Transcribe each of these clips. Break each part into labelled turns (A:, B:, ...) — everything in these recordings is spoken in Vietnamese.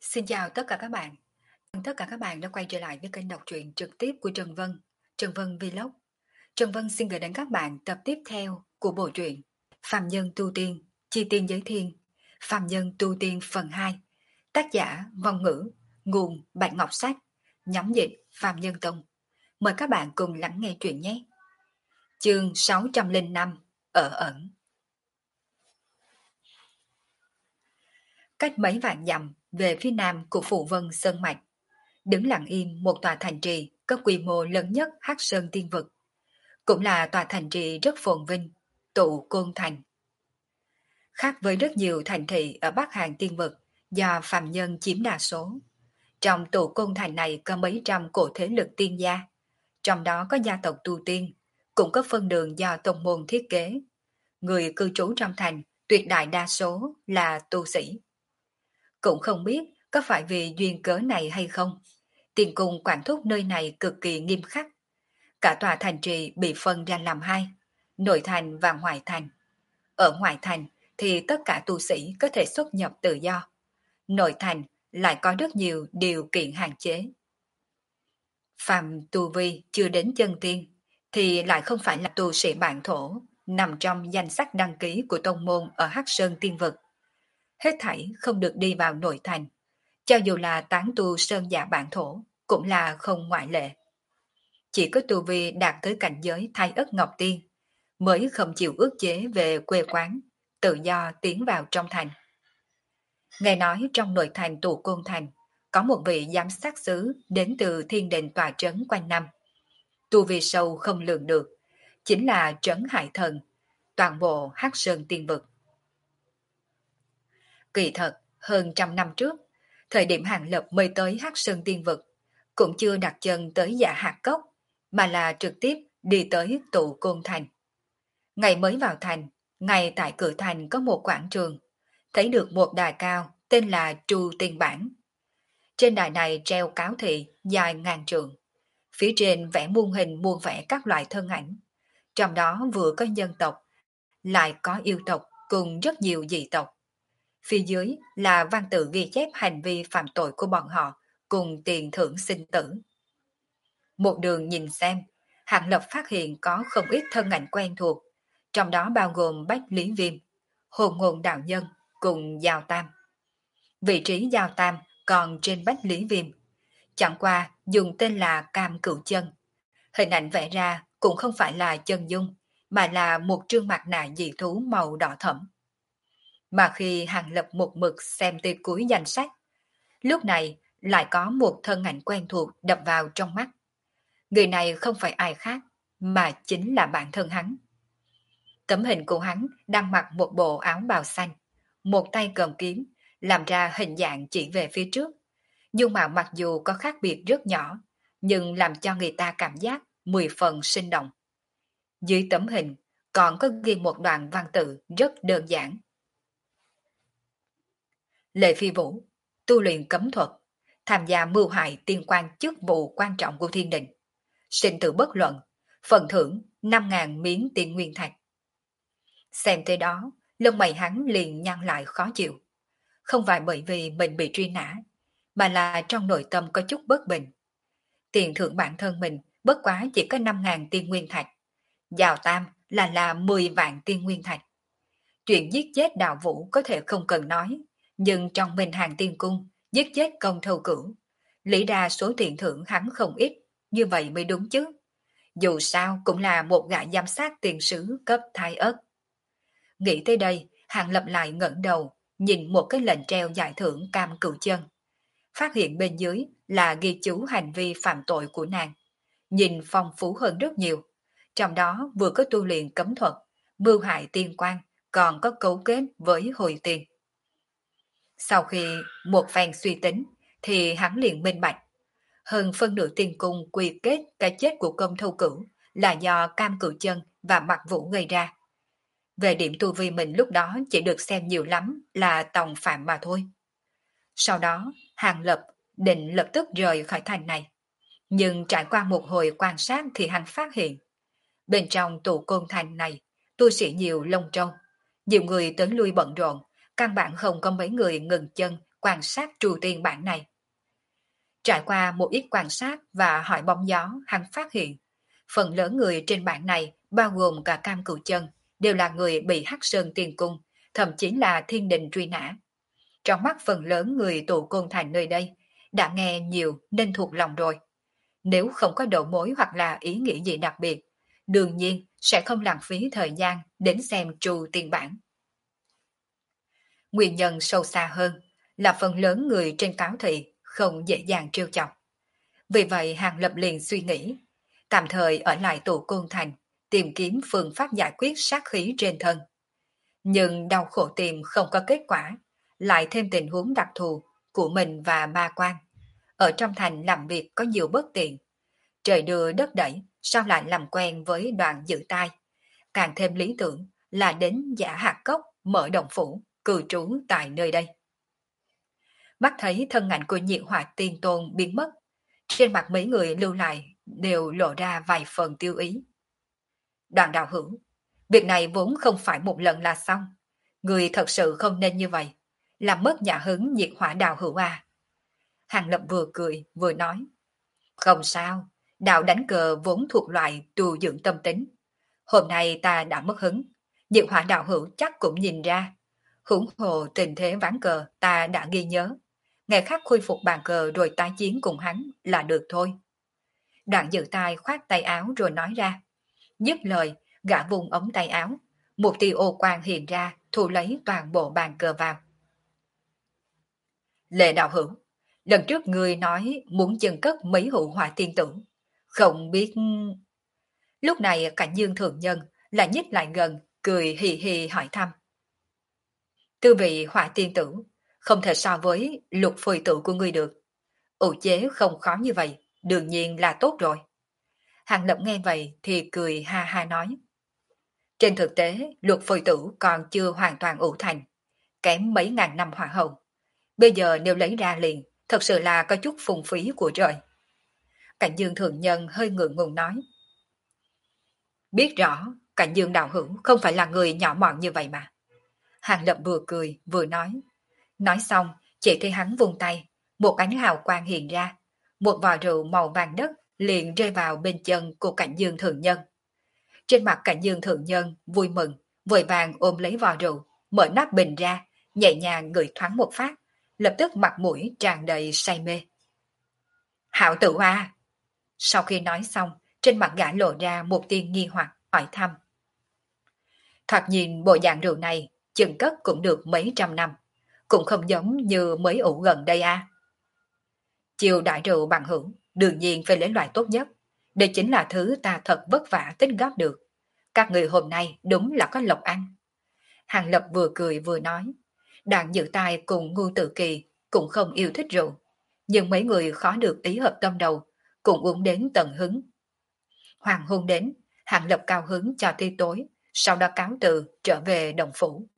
A: Xin chào tất cả các bạn. Tất cả các bạn đã quay trở lại với kênh đọc truyện trực tiếp của Trần Vân, Trần Vân Vlog. Trần Vân xin gửi đến các bạn tập tiếp theo của bộ truyện Phàm Nhân Tu Tiên, Chi Tiên Giới Thiên, Phàm Nhân Tu Tiên phần 2. Tác giả Vong Ngữ, nguồn Bạch Ngọc Sách, nhóm dịch Phàm Nhân Tông. Mời các bạn cùng lắng nghe truyện nhé. Chương 605 Ở ẩn. Cách mấy vạn dặm về phía nam của Phụ Vân Sơn Mạch, đứng lặng im một tòa thành trì có quy mô lớn nhất Hắc Sơn Tiên Vực, cũng là tòa thành trì rất phồn vinh, Tụ Côn Thành. Khác với rất nhiều thành thị ở Bắc Hàn Tiên Vực do phàm nhân chiếm đa số, trong Tụ Côn Thành này có mấy trăm cổ thế lực tiên gia, trong đó có gia tộc tu tiên, cũng có phân đường do tông môn thiết kế. Người cư trú trong thành tuyệt đại đa số là tu sĩ. Cũng không biết có phải vì duyên cớ này hay không, tiền cung quản thúc nơi này cực kỳ nghiêm khắc. Cả tòa thành trì bị phân ra làm hai, nội thành và ngoại thành. Ở ngoại thành thì tất cả tu sĩ có thể xuất nhập tự do. Nội thành lại có rất nhiều điều kiện hạn chế. Phàm tu vi chưa đến chân tiên thì lại không phải là tu sĩ bản thổ, nằm trong danh sách đăng ký của tông môn ở Hắc Sơn Tiên Vực. Hết thảy không được đi vào nội thành, cho dù là tán tu sơn giả bản thổ cũng là không ngoại lệ. Chỉ có tu vi đạt tới cảnh giới Thái Ất Ngọc Tiên mới không chịu ước chế về quê quán, tự do tiến vào trong thành. Nghe nói trong nội thành Tụ Côn Thành có một vị giám sát sứ đến từ thiên đình tòa trấn quanh năm. Tu vi sâu không lường được, chính là trấn Hải Thần, toàn bộ Hắc Sơn Tiên Vực. Kỳ thật, hơn trăm năm trước, thời điểm Hàng Lập mới tới Hắc Sơn Tiên Vực, cũng chưa đặt chân tới Dạ Hạt Cốc, mà là trực tiếp đi tới Tụ Côn Thành. Ngày mới vào thành, ngay tại cửa thành có một quảng trường, thấy được một đài cao tên là Tru Tiên Bản. Trên đài này treo cáo thị dài ngàn trượng, phía trên vẽ muôn hình muôn vẽ các loại thân ảnh, trong đó vừa có nhân tộc, lại có yêu tộc cùng rất nhiều dị tộc. Phía dưới là văn tự ghi chép hành vi phạm tội của bọn họ cùng tiền thưởng sinh tử. Một đường nhìn xem, Hàng Lập phát hiện có không ít thân ảnh quen thuộc, trong đó bao gồm Bách Lý Viêm, Hồn Ngôn Đạo Nhân cùng Giao Tam. Vị trí Giao Tam còn trên Bách Lý Viêm, chẳng qua dùng tên là Cam Cửu Chân. Hình ảnh vẽ ra cũng không phải là chân dung, mà là một trương mặt nạ dị thú màu đỏ thẫm. Mà khi Hàng Lập một mực xem tới cuối danh sách, lúc này lại có một thân ảnh quen thuộc đập vào trong mắt. Người này không phải ai khác, mà chính là bản thân hắn. Tấm hình của hắn đang mặc một bộ áo bào xanh, một tay cầm kiếm, làm ra hình dạng chỉ về phía trước. Nhưng mà mặc dù có khác biệt rất nhỏ, nhưng làm cho người ta cảm giác 10 phần sinh động. Dưới tấm hình còn có ghi một đoạn văn tự rất đơn giản. Lệ Phi Vũ, tu luyện cấm thuật, tham gia mưu hại tiên quan chức vụ quan trọng của thiên đình. Sinh tử bất luận, phần thưởng 5.000 miếng tiền nguyên thạch. Xem tới đó, lông mày hắn liền nhăn lại khó chịu. Không phải bởi vì mình bị truy nã, mà là trong nội tâm có chút bất bình. Tiền thưởng bản thân mình bất quá chỉ có 5.000 tiên nguyên thạch. Giào Tam là 10 vạn tiên nguyên thạch. Chuyện giết chết đạo vũ có thể không cần nói, nhưng trong Minh Hàng Tiên Cung, giết chết Công Thâu Cửu, lý ra số tiền thưởng hắn không ít, như vậy mới đúng chứ. Dù sao cũng là một gã giám sát tiền sứ cấp Thái Ất. Nghĩ tới đây, Hàng Lập lại ngẩng đầu, nhìn một cái lệnh treo giải thưởng Cam Cửu Chân. Phát hiện bên dưới là ghi chú hành vi phạm tội của nàng. Nhìn phong phú hơn rất nhiều. Trong đó vừa có tu luyện cấm thuật, mưu hại tiên quan, còn có cấu kết với hồi tiền. Sau khi một phen suy tính, thì hắn liền minh bạch. Hơn phân nửa tiên cung quy kết cái chết của Công Thâu Cửu là do Cam Cửu Chân và Mặc Vũ gây ra. Về điểm tu vi mình lúc đó chỉ được xem nhiều lắm là tòng phạm mà thôi. Sau đó, Hàng Lập định lập tức rời khỏi thành này. Nhưng trải qua một hồi quan sát thì hắn phát hiện. Bên trong Tụ Côn Thành này, tu sĩ nhiều lông trâu. Nhiều người tới lui bận rộn, căn bản không có mấy người ngừng chân quan sát trù tiền bản này. Trải qua một ít quan sát và hỏi bóng gió, hắn phát hiện, phần lớn người trên bản này, bao gồm cả Cam Cửu Chân, đều là người bị Hắc Sơn Tiên Cung, thậm chí là thiên đình truy nã. Trong mắt phần lớn người tụ côn thành nơi đây, đã nghe nhiều nên thuộc lòng rồi. Nếu không có đầu mối hoặc là ý nghĩa gì đặc biệt, đương nhiên sẽ không lãng phí thời gian đến xem trù tiền bản. Nguyên nhân sâu xa hơn là phần lớn người trên cáo thị không dễ dàng trêu chọc. Vì vậy Hàng Lập liền suy nghĩ, tạm thời ở lại tụ côn thành, tìm kiếm phương pháp giải quyết sát khí trên thân. Nhưng đau khổ tìm không có kết quả, lại thêm tình huống đặc thù của mình và ma quan. Ở trong thành làm việc có nhiều bất tiện. Trời đưa đất đẩy, sao lại làm quen với Đoàn Dự Tai. Càng thêm lý tưởng là đến Giả Hạc Cốc mở động phủ, cư trú tại nơi đây. Mắt thấy thân ảnh của Nhiệt Hỏa Tiên Tôn biến mất, trên mặt mấy người lưu lại đều lộ ra vài phần tiêu ý. Đoàn đạo hữu, việc này vốn không phải một lần là xong. Người thật sự không nên như vậy, làm mất nhà hứng Nhiệt Hỏa đạo hữu à. Hàng Lập vừa cười vừa nói, không sao, đạo đánh cờ vốn thuộc loại tu dưỡng tâm tính. Hôm nay ta đã mất hứng, Nhiệt Hỏa đạo hữu chắc cũng nhìn ra. Huống hồ tình thế ván cờ ta đã ghi nhớ. Ngày khác khôi phục bàn cờ rồi tái chiến cùng hắn là được thôi. Đoạn Dự Tai khoát tay áo rồi nói ra. Dứt lời, gã vùng ống tay áo. Một tia ô quang hiện ra, thu lấy toàn bộ bàn cờ vào. Lệ đạo hữu, lần trước người nói muốn chân cất mấy hữu hỏa tiên tử. Không biết... Lúc này Cảnh Dương Thượng Nhân lại nhích lại gần, cười hì hì hỏi thăm. Tư vị hỏa tiên tử, không thể so với lục phôi tử của ngươi được. Ủ chế không khó như vậy, đương nhiên là tốt rồi. Hàng Lập nghe vậy thì cười ha ha nói. Trên thực tế, lục phôi tử còn chưa hoàn toàn ủ thành, kém mấy ngàn năm hỏa hậu. Bây giờ nếu lấy ra liền, thật sự là có chút phung phí của trời. Cảnh Dương Thượng Nhân hơi ngượng ngùng nói. Biết rõ, Cảnh Dương đạo hữu không phải là người nhỏ mọn như vậy mà. Hàng Lập vừa cười vừa nói. Nói xong, chỉ thấy hắn vung tay, một ánh hào quang hiện ra, một vò rượu màu vàng đất liền rơi vào bên chân của Cảnh Dương Thượng Nhân. Trên mặt Cảnh Dương Thượng Nhân vui mừng, vội vàng ôm lấy vò rượu, mở nắp bình ra, nhẹ nhàng ngửi thoáng một phát, lập tức mặt mũi tràn đầy say mê. Hảo tử à! Sau khi nói xong, trên mặt gã lộ ra một tia nghi hoặc hỏi thăm. Thoạt nhìn bộ dạng rượu này, chừng cất cũng được mấy trăm năm, cũng không giống như mới ủ gần đây à. Chiều đại rượu bằng hữu, đương nhiên phải lấy loại tốt nhất. Đây chính là thứ ta thật vất vả tích góp được. Các người hôm nay đúng là có lộc ăn. Hàng Lập vừa cười vừa nói. Đoàn Dự Tai cùng Ngưu Tự Kỳ cũng không yêu thích rượu. Nhưng mấy người khó được ý hợp tâm đầu, cũng uống đến tận hứng. Hoàng hôn đến, Hàng Lập cao hứng cho ti tối, sau đó cáo từ trở về đồng phủ.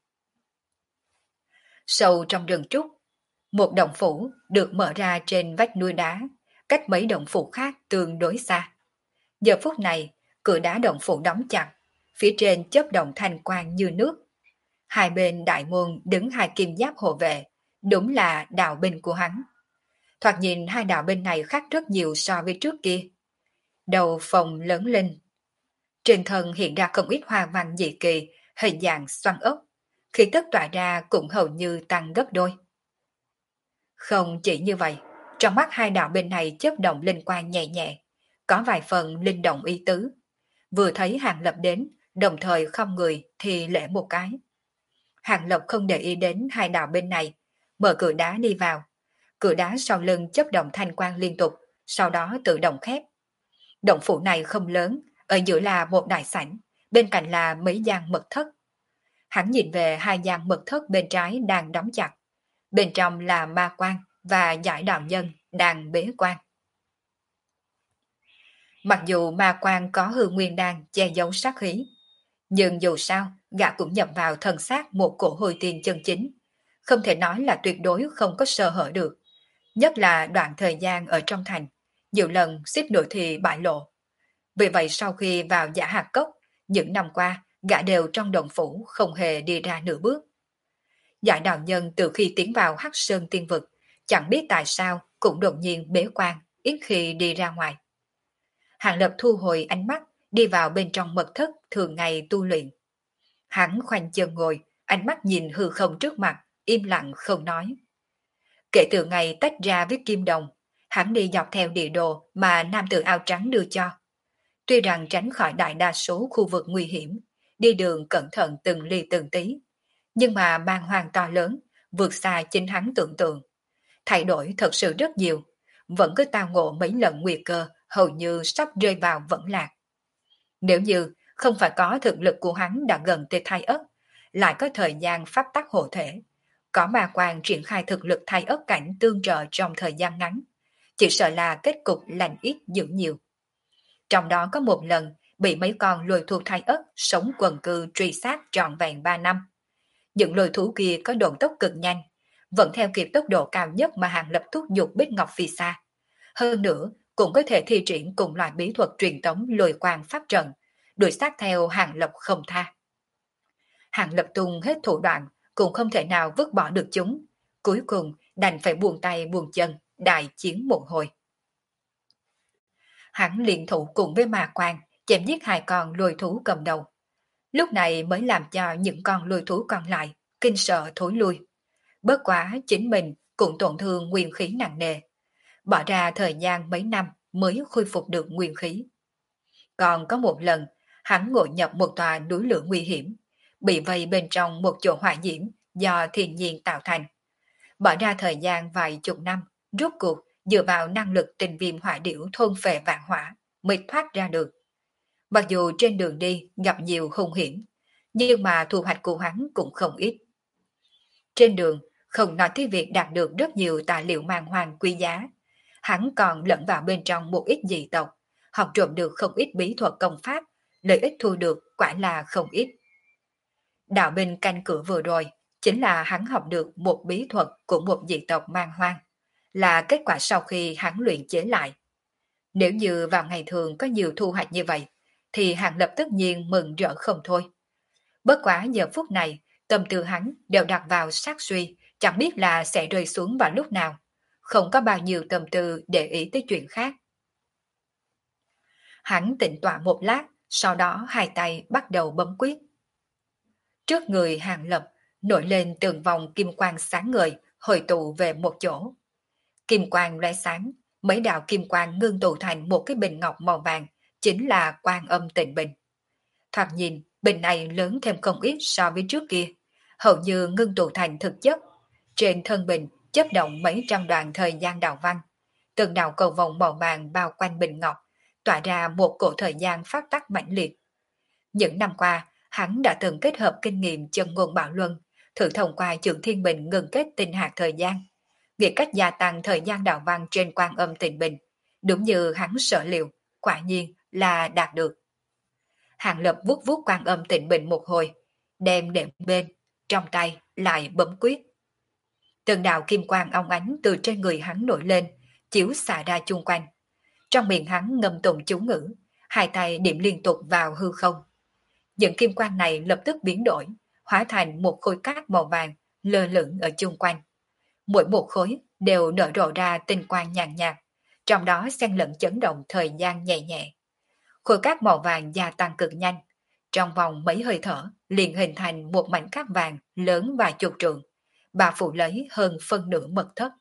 A: Sâu trong rừng trúc, một động phủ được mở ra trên vách núi đá, cách mấy động phủ khác tương đối xa. Giờ phút này, cửa đá động phủ đóng chặt, phía trên chớp động thanh quang như nước. Hai bên đại môn đứng hai kim giáp hộ vệ, đúng là đạo binh của hắn. Thoạt nhìn hai đạo binh này khác rất nhiều so với trước kia. Đầu phòng lớn lên. Trên thân hiện ra không ít hoa văn dị kỳ, hình dạng xoăn ốc. Khi tức tỏa ra cũng hầu như tăng gấp đôi. Không chỉ như vậy, trong mắt hai đạo bên này chớp động linh quang nhẹ nhẹ, có vài phần linh động ý tứ. Vừa thấy Hàng Lập đến, đồng thời không người thì lễ một cái. Hàng Lập không để ý đến hai đạo bên này, mở cửa đá đi vào. Cửa đá sau lưng chớp động thanh quang liên tục, sau đó tự động khép. Động phủ này không lớn, ở giữa là một đại sảnh, bên cạnh là mấy gian mật thất. Hắn nhìn về hai gian mật thất bên trái đang đóng chặt. Bên trong là ma quan và giải đạo nhân đang bế quan. Mặc dù ma quan có hư nguyên đan che giấu sát khí, nhưng dù sao gã cũng nhập vào thần xác một cổ hồi tiền chân chính, không thể nói là tuyệt đối không có sơ hở được. Nhất là đoạn thời gian ở trong thành, nhiều lần xếp nội thì bại lộ. Vì vậy sau khi vào Giả Hạc Cốc, những năm qua gã đều trong động phủ không hề đi ra nửa bước. Giải đạo nhân từ khi tiến vào Hắc Sơn Tiên Vực, chẳng biết tại sao cũng đột nhiên bế quan, ít khi đi ra ngoài. Hàng Lập thu hồi ánh mắt, đi vào bên trong mật thất thường ngày tu luyện. Hắn khoanh chân ngồi, ánh mắt nhìn hư không trước mặt, im lặng không nói. Kể từ ngày tách ra với Kim Đồng, hắn đi dọc theo địa đồ mà nam tử áo trắng đưa cho. Tuy rằng tránh khỏi đại đa số khu vực nguy hiểm, đi đường cẩn thận từng ly từng tí, nhưng mà bàng hoàng to lớn, vượt xa chính hắn tưởng tượng. Thay đổi thật sự rất nhiều, vẫn cứ tao ngộ mấy lần nguy cơ, hầu như sắp rơi vào vẫn lạc. Nếu như không phải có thực lực của hắn đã gần tới thai ất, lại có thời gian pháp tắc hộ thể, có ma quan triển khai thực lực thai ất cảnh tương trợ trong thời gian ngắn, chỉ sợ là kết cục lành ít dữ nhiều. Trong đó có một lần bị mấy con lôi thuộc thai ất sống quần cư truy sát trọn vẹn 3 năm. Những lôi thú kia có độ tốc cực nhanh, vẫn theo kịp tốc độ cao nhất mà Hàng Lập thúc giục Bích Ngọc Phi xa. Hơn nữa, cũng có thể thi triển cùng loại bí thuật truyền tống lôi quang pháp trận, đuổi sát theo Hàng Lập không tha. Hàng Lập tung hết thủ đoạn, cũng không thể nào vứt bỏ được chúng. Cuối cùng đành phải buông tay buông chân, đại chiến một hồi. Hắn liên thủ cùng với ma quan, chém giết hai con lôi thú cầm đầu. Lúc này mới làm cho những con lôi thú còn lại kinh sợ thối lui. Bất quá chính mình cũng tổn thương nguyên khí nặng nề. Bỏ ra thời gian mấy năm mới khôi phục được nguyên khí. Còn có một lần, hắn ngộ nhập một tòa núi lửa nguy hiểm, bị vây bên trong một chỗ hỏa diễm do thiên nhiên tạo thành. Bỏ ra thời gian vài chục năm, rốt cuộc dựa vào năng lực tình viêm hỏa điểu thôn phệ vạn hỏa mới thoát ra được. Mặc dù trên đường đi gặp nhiều hung hiểm, nhưng mà thu hoạch của hắn cũng không ít. Trên đường, không nói tới việc đạt được rất nhiều tài liệu màng hoàng quý giá, hắn còn lẫn vào bên trong một ít dị tộc, học trộm được không ít bí thuật công pháp, lợi ích thu được quả là không ít. Đạo binh canh cửa vừa rồi, chính là hắn học được một bí thuật của một dị tộc mang hoang, là kết quả sau khi hắn luyện chế lại. Nếu như vào ngày thường có nhiều thu hoạch như vậy, thì Hàng Lập tất nhiên mừng rỡ không thôi. Bất quá giờ phút này, tâm tư hắn đều đặt vào sát suy, chẳng biết là sẽ rơi xuống vào lúc nào. Không có bao nhiêu tâm tư để ý tới chuyện khác. Hắn tĩnh tọa một lát, sau đó hai tay bắt đầu bấm quyết. Trước người Hàng Lập, nổi lên từng vòng kim quang sáng ngời, hồi tụ về một chỗ. Kim quang lóe sáng, mấy đạo kim quang ngưng tụ thành một cái bình ngọc màu vàng, chính là Quan Âm Tịnh Bình. Thoạt nhìn, bình này lớn thêm không ít so với trước kia, hầu như ngưng tụ thành thực chất. Trên thân bình chấp động mấy trăm đoạn thời gian đạo văn, từng đạo cầu vòng màu vàng bao quanh bình ngọc, tỏa ra một cổ thời gian phát tắc mãnh liệt. Những năm qua, hắn đã từng kết hợp kinh nghiệm chân ngôn bảo luân, thử thông qua trường thiên bình ngừng kết tinh hạt thời gian, nghĩ cách gia tăng thời gian đạo văn trên Quan Âm Tịnh Bình. Đúng như hắn sở liệu, quả nhiên là đạt được. Hàng Lập vuốt vuốt Quan Âm Tịnh Bình một hồi, đem đệm bên, trong tay lại bấm quyết. Từng đạo kim quang óng ánh từ trên người hắn nổi lên, chiếu xạ ra chung quanh. Trong miệng hắn ngâm tụng chú ngữ, hai tay điểm liên tục vào hư không. Những kim quang này lập tức biến đổi, hóa thành một khối cát màu vàng lơ lửng ở chung quanh. Mỗi một khối đều nở rộ ra tinh quang nhàn nhạt, trong đó xen lẫn chấn động thời gian nhẹ nhẹ. Khối cát màu vàng gia tăng cực nhanh, trong vòng mấy hơi thở liền hình thành một mảnh cát vàng lớn vài chục trượng, bà phủ lấy hơn phân nửa mật thất.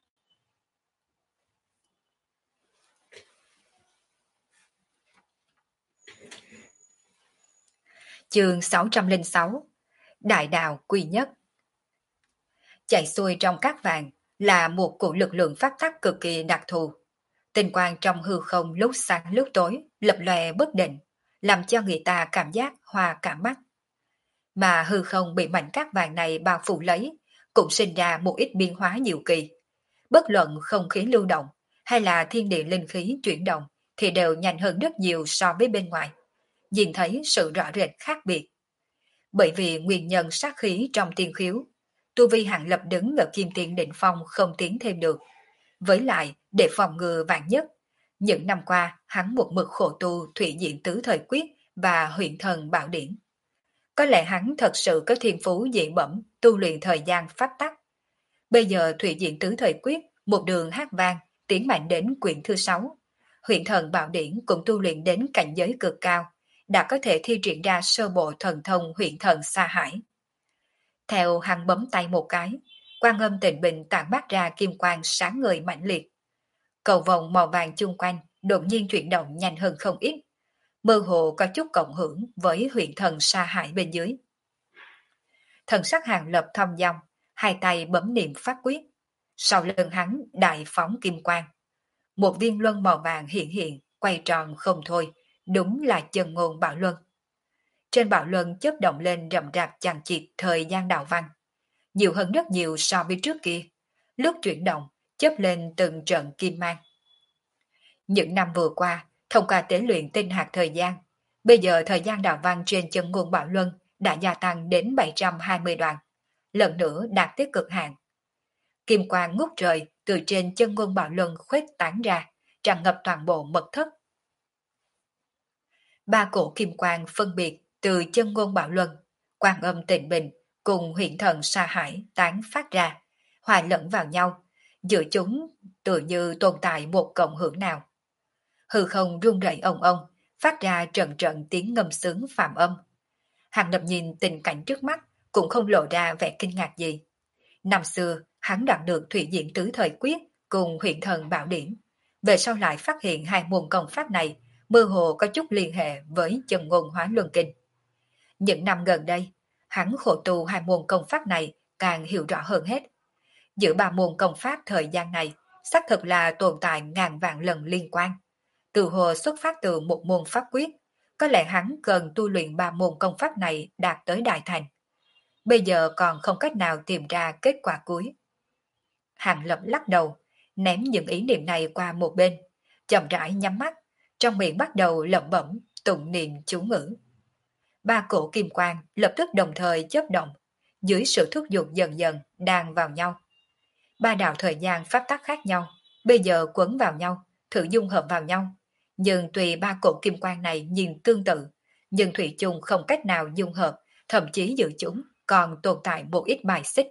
A: Chương 606 Đại đạo quy nhất. Chạy xuôi trong cát vàng là một cổ lực lượng phát tắc cực kỳ đặc thù. Tinh quang trong hư không lúc sáng lúc tối, lập lòe bất định, làm cho người ta cảm giác hoa cả mắt. Mà hư không bị mảnh cát vàng này bao phủ lấy, cũng sinh ra một ít biến hóa nhiều kỳ. Bất luận không khí lưu động hay là thiên địa linh khí chuyển động thì đều nhanh hơn rất nhiều so với bên ngoài. Nhìn thấy sự rõ rệt khác biệt. Bởi vì nguyên nhân sát khí trong tiên khiếu, tu vi Hàng Lập đứng ở kim tiên đỉnh phong không tiến thêm được. Với lại, để phòng ngừa vạn nhất, những năm qua hắn một mực khổ tu thủy diện tứ thời quyết và huyện thần bảo điển. Có lẽ hắn thật sự có thiên phú dị bẩm tu luyện thời gian pháp tắc. Bây giờ Thủy Diện Tứ Thời Quyết một đường hát vang tiến mạnh đến quyển thứ 6. Huyền Thần Bảo Điển cũng tu luyện đến cảnh giới cực cao, đã có thể thi triển ra sơ bộ thần thông Huyền Thần Sa Hải. Theo hắn bấm tay một cái, Quan Âm Tịnh Bình tản mát ra kim quang sáng ngời mãnh liệt. Cầu vòng màu vàng chung quanh đột nhiên chuyển động nhanh hơn không ít, mơ hồ có chút cộng hưởng với Huyền Thần Sa Hải bên dưới. Thần sắc Hàng Lập thong dong, hai tay bấm niệm pháp quyết. Sau lưng hắn đại phóng kim quang. Một viên luân màu vàng hiện hiện, quay tròn không thôi, đúng là chân ngôn bảo luân. Trên bảo luân chớp động lên rậm rạp chằng chịt thời gian đạo văn, nhiều hơn rất nhiều so với trước kia. Lúc chuyển động, chớp lên từng trận kim mang. Những năm vừa qua, thông qua tế luyện tinh hạt thời gian, bây giờ thời gian đạo văn trên chân ngôn bảo luân đã gia tăng đến 720 đoạn, lần nữa đạt tới cực hạn. Kim quang ngút trời từ trên chân ngôn bảo luân khuếch tán ra, tràn ngập toàn bộ mật thất. Ba cổ kim quang phân biệt từ chân ngôn bảo luân, Quan Âm Tịnh Bình cùng Huyền Thần Sa Hải tán phát ra, hòa lẫn vào nhau, giữa chúng tự như tồn tại một cộng hưởng nào. Hư không rung rẩy ong ong, phát ra trận trận tiếng ngâm sướng phạm âm. Hàng Lập nhìn tình cảnh trước mắt cũng không lộ ra vẻ kinh ngạc gì. Năm xưa, hắn đạt được Thủy Diện Tứ Thời Quyết cùng Huyền Thần Bảo Điển. Về sau lại phát hiện hai môn công pháp này mơ hồ có chút liên hệ với chân ngôn Hóa Luân Kinh. Những năm gần đây, hắn khổ tu hai môn công pháp này càng hiểu rõ hơn hết. Giữa ba môn công pháp thời gian này, xác thực là tồn tại ngàn vạn lần liên quan. Từ hồ xuất phát từ một môn pháp quyết, có lẽ hắn cần tu luyện ba môn công pháp này đạt tới đại thành. Bây giờ còn không cách nào tìm ra kết quả cuối. Hàng Lập lắc đầu, ném những ý niệm này qua một bên, chậm rãi nhắm mắt, trong miệng bắt đầu lẩm bẩm, tụng niệm chú ngữ. Ba cổ kim quang lập tức đồng thời chớp động, dưới sự thúc giục dần dần đang vào nhau. Ba đạo thời gian pháp tắc khác nhau, bây giờ quấn vào nhau, thử dung hợp vào nhau. Nhưng tùy ba cổ kim quang này nhìn tương tự, nhưng thủy chung không cách nào dung hợp, thậm chí giữa chúng còn tồn tại một ít bài xích.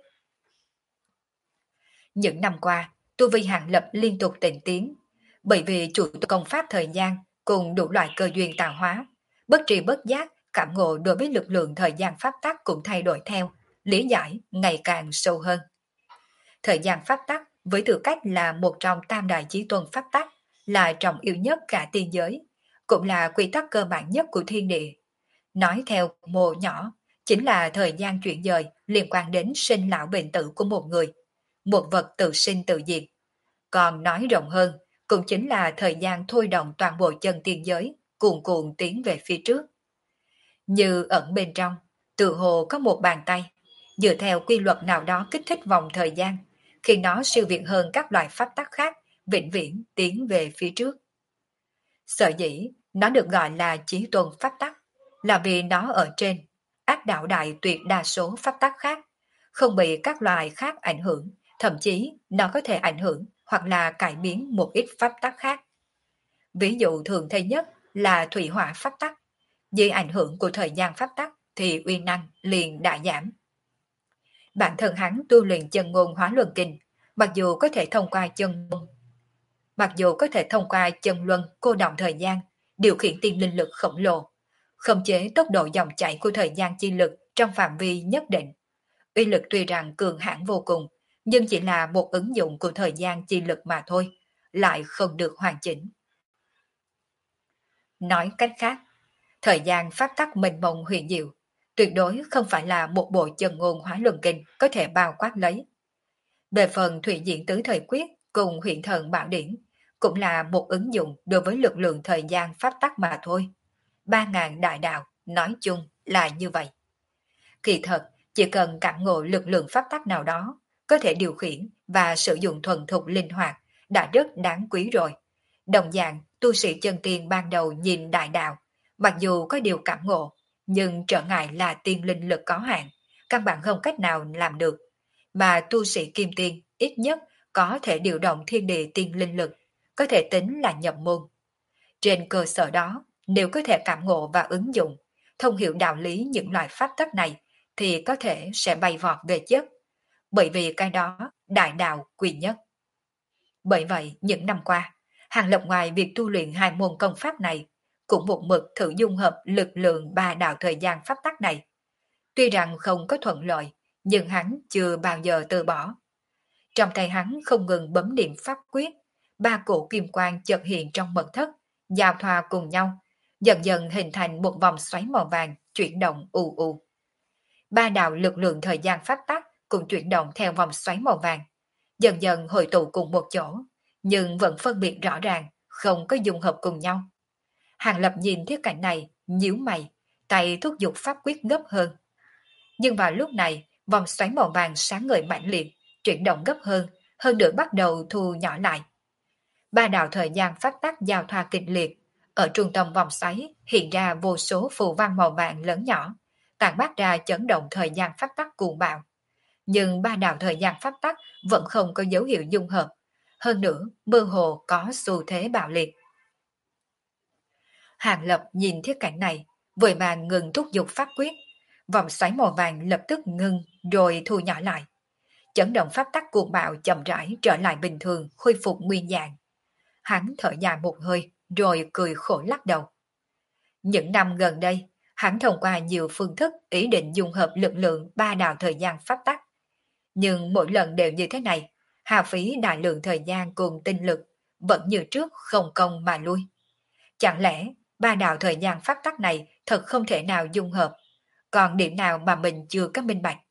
A: Những năm qua, tu vi Hàng Lập liên tục tịnh tiến, bởi vì chủ tu công pháp thời gian cùng đủ loại cơ duyên tạo hóa, bất tri bất giác, cảm ngộ đối với lực lượng thời gian pháp tắc cũng thay đổi theo, lý giải ngày càng sâu hơn. Thời gian pháp tắc với tư cách là một trong tam đại chí tôn pháp tắc, là trọng yếu nhất cả tiên giới, cũng là quy tắc cơ bản nhất của thiên địa. Nói theo mô nhỏ, chính là thời gian chuyển dời liên quan đến sinh lão bệnh tử của một người, một vật tự sinh tự diệt. Còn nói rộng hơn, cũng chính là thời gian thôi động toàn bộ chân tiên giới, cuồn cuộn tiến về phía trước. Như ẩn bên trong, tự hồ có một bàn tay, dựa theo quy luật nào đó kích thích vòng thời gian, khi nó siêu việt hơn các loại pháp tắc khác, vĩnh viễn tiến về phía trước. Sở dĩ nó được gọi là chí tôn pháp tắc, là vì nó ở trên, áp đảo đại tuyệt đa số pháp tắc khác, không bị các loài khác ảnh hưởng, thậm chí nó có thể ảnh hưởng hoặc là cải biến một ít pháp tắc khác. Ví dụ thường thấy nhất là thủy hỏa pháp tắc, dưới ảnh hưởng của thời gian pháp tắc thì uy năng liền đã giảm. Bản thân hắn tu luyện chân ngôn Hóa Luân Kinh, mặc dù có thể thông qua chân luân cô động thời gian, điều khiển tiên linh lực khổng lồ, khống chế tốc độ dòng chảy của thời gian chi lực trong phạm vi nhất định. Uy lực tuy rằng cường hãn vô cùng, nhưng chỉ là một ứng dụng của thời gian chi lực mà thôi, lại không được hoàn chỉnh. Nói cách khác, thời gian pháp tắc mênh mông huyền diệu, tuyệt đối không phải là một bộ chân ngôn Hóa Luân Kinh có thể bao quát lấy. Về phần Thủy Diện Tứ Thời Quyết cùng Huyền Thần Bảo Điển, cũng là một ứng dụng đối với lực lượng thời gian pháp tắc mà thôi. 3.000 đại đạo nói chung là như vậy. Kỳ thật, chỉ cần cảm ngộ lực lượng pháp tắc nào đó, có thể điều khiển và sử dụng thuần thục linh hoạt, đã rất đáng quý rồi. Đồng dạng, tu sĩ chân tiên ban đầu nhìn đại đạo, mặc dù có điều cảm ngộ, nhưng trở ngại là tiên linh lực có hạn, căn bản không cách nào làm được. Mà tu sĩ kim tiên ít nhất có thể điều động thiên địa tiên linh lực, có thể tính là nhập môn. Trên cơ sở đó, nếu có thể cảm ngộ và ứng dụng, thông hiểu đạo lý những loại pháp tắc này thì có thể sẽ bay vọt về chất, bởi vì cái đó đại đạo quy nhất. Bởi vậy, những năm qua, Hàng Lập ngoài việc tu luyện hai môn công pháp này, cũng một mực thử dung hợp lực lượng ba đạo thời gian pháp tắc này. Tuy rằng không có thuận lợi, nhưng hắn chưa bao giờ từ bỏ. Trong tay hắn không ngừng bấm niệm pháp quyết, ba cổ kim quang chợt hiện trong mật thất, giao thoa cùng nhau, dần dần hình thành một vòng xoáy màu vàng chuyển động ù ù. Ba đạo lực lượng thời gian pháp tắc cũng chuyển động theo vòng xoáy màu vàng, dần dần hội tụ cùng một chỗ, nhưng vẫn phân biệt rõ ràng, không có dung hợp cùng nhau. Hàng Lập nhìn thiết cảnh này, nhíu mày, tay thúc giục pháp quyết gấp hơn. Nhưng vào lúc này, vòng xoáy màu vàng sáng ngời mãnh liệt, chuyển động gấp hơn nữa bắt đầu thu nhỏ lại. Ba đạo thời gian pháp tắc giao thoa kịch liệt, ở trung tâm vòng xoáy hiện ra vô số phù văn màu vàng lớn nhỏ, tản mát ra chấn động thời gian pháp tắc cuồng bạo. Nhưng ba đạo thời gian pháp tắc vẫn không có dấu hiệu dung hợp, hơn nữa mơ hồ có xu thế bạo liệt. Hàng Lập nhìn thiết cảnh này, vội vàng ngừng thúc giục pháp quyết, vòng xoáy màu vàng lập tức ngưng rồi thu nhỏ lại. Chấn động pháp tắc cuồng bạo chậm rãi trở lại bình thường, khôi phục nguyên dạng. Hắn thở dài một hơi, rồi cười khổ lắc đầu. Những năm gần đây, hắn thông qua nhiều phương thức ý định dung hợp lực lượng ba đạo thời gian pháp tắc. Nhưng mỗi lần đều như thế này, hao phí đại lượng thời gian cùng tinh lực, vẫn như trước không công mà lui. Chẳng lẽ ba đạo thời gian pháp tắc này thật không thể nào dung hợp, còn điểm nào mà mình chưa có minh bạch?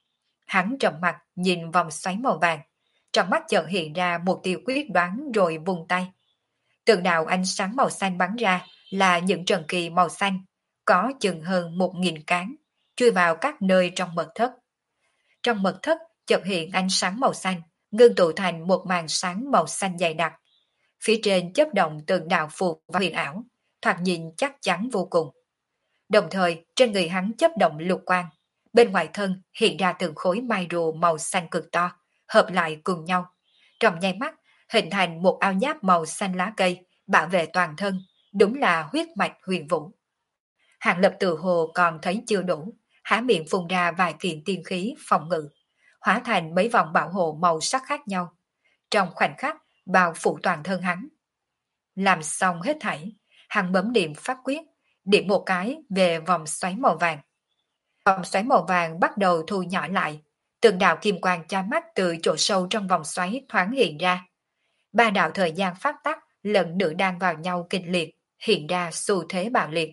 A: Hắn trầm mặt nhìn vòng xoáy màu vàng, trong mắt chợt hiện ra một tia quyết đoán rồi vung tay. Từng đạo ánh sáng màu xanh bắn ra là những trần kỳ màu xanh, có chừng hơn 1.000 cán, chui vào các nơi trong mật thất. Trong mật thất chợt hiện ánh sáng màu xanh, ngưng tụ thành một màn sáng màu xanh dày đặc. Phía trên chớp động từng đạo phù và huyền ảo, thoạt nhìn chắc chắn vô cùng. Đồng thời trên người hắn chớp động lục quang, bên ngoài thân hiện ra từng khối mai rùa màu xanh cực to, hợp lại cùng nhau. Trong nháy mắt hình thành một áo giáp màu xanh lá cây, bảo vệ toàn thân, đúng là huyết mạch huyền vũ. Hàng Lập tự hồ còn thấy chưa đủ, há miệng phun ra vài kiện tiên khí phòng ngự, hóa thành mấy vòng bảo hộ màu sắc khác nhau. Trong khoảnh khắc, bao phủ toàn thân hắn. Làm xong hết thảy, hắn bấm điểm pháp quyết, điểm một cái về vòng xoáy màu vàng. Vòng xoáy màu vàng bắt đầu thu nhỏ lại, từng đạo kim quang chói mắt từ chỗ sâu trong vòng xoáy thoáng hiện ra. Ba đạo thời gian pháp tắc lần nữa đan vào nhau kịch liệt, hiện ra xu thế bạo liệt.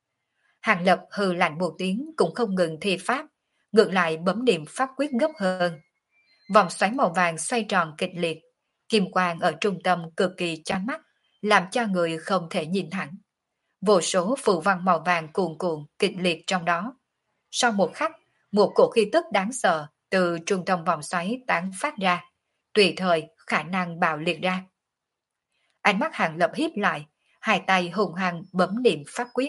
A: Hàng Lập hừ lạnh một tiếng cũng không ngừng thi pháp, ngược lại bấm điểm pháp quyết gấp hơn. Vòng xoáy màu vàng xoay tròn kịch liệt, kim quang ở trung tâm cực kỳ chói mắt, làm cho người không thể nhìn thẳng. Vô số phù văn màu vàng cuồn cuộn kịch liệt trong đó. Sau một khắc, một cổ khí tức đáng sợ từ trung tâm vòng xoáy tán phát ra, tùy thời khả năng bạo liệt ra. Ánh mắt Hàng Lập híp lại, hai tay hùng hăng bấm niệm pháp quyết.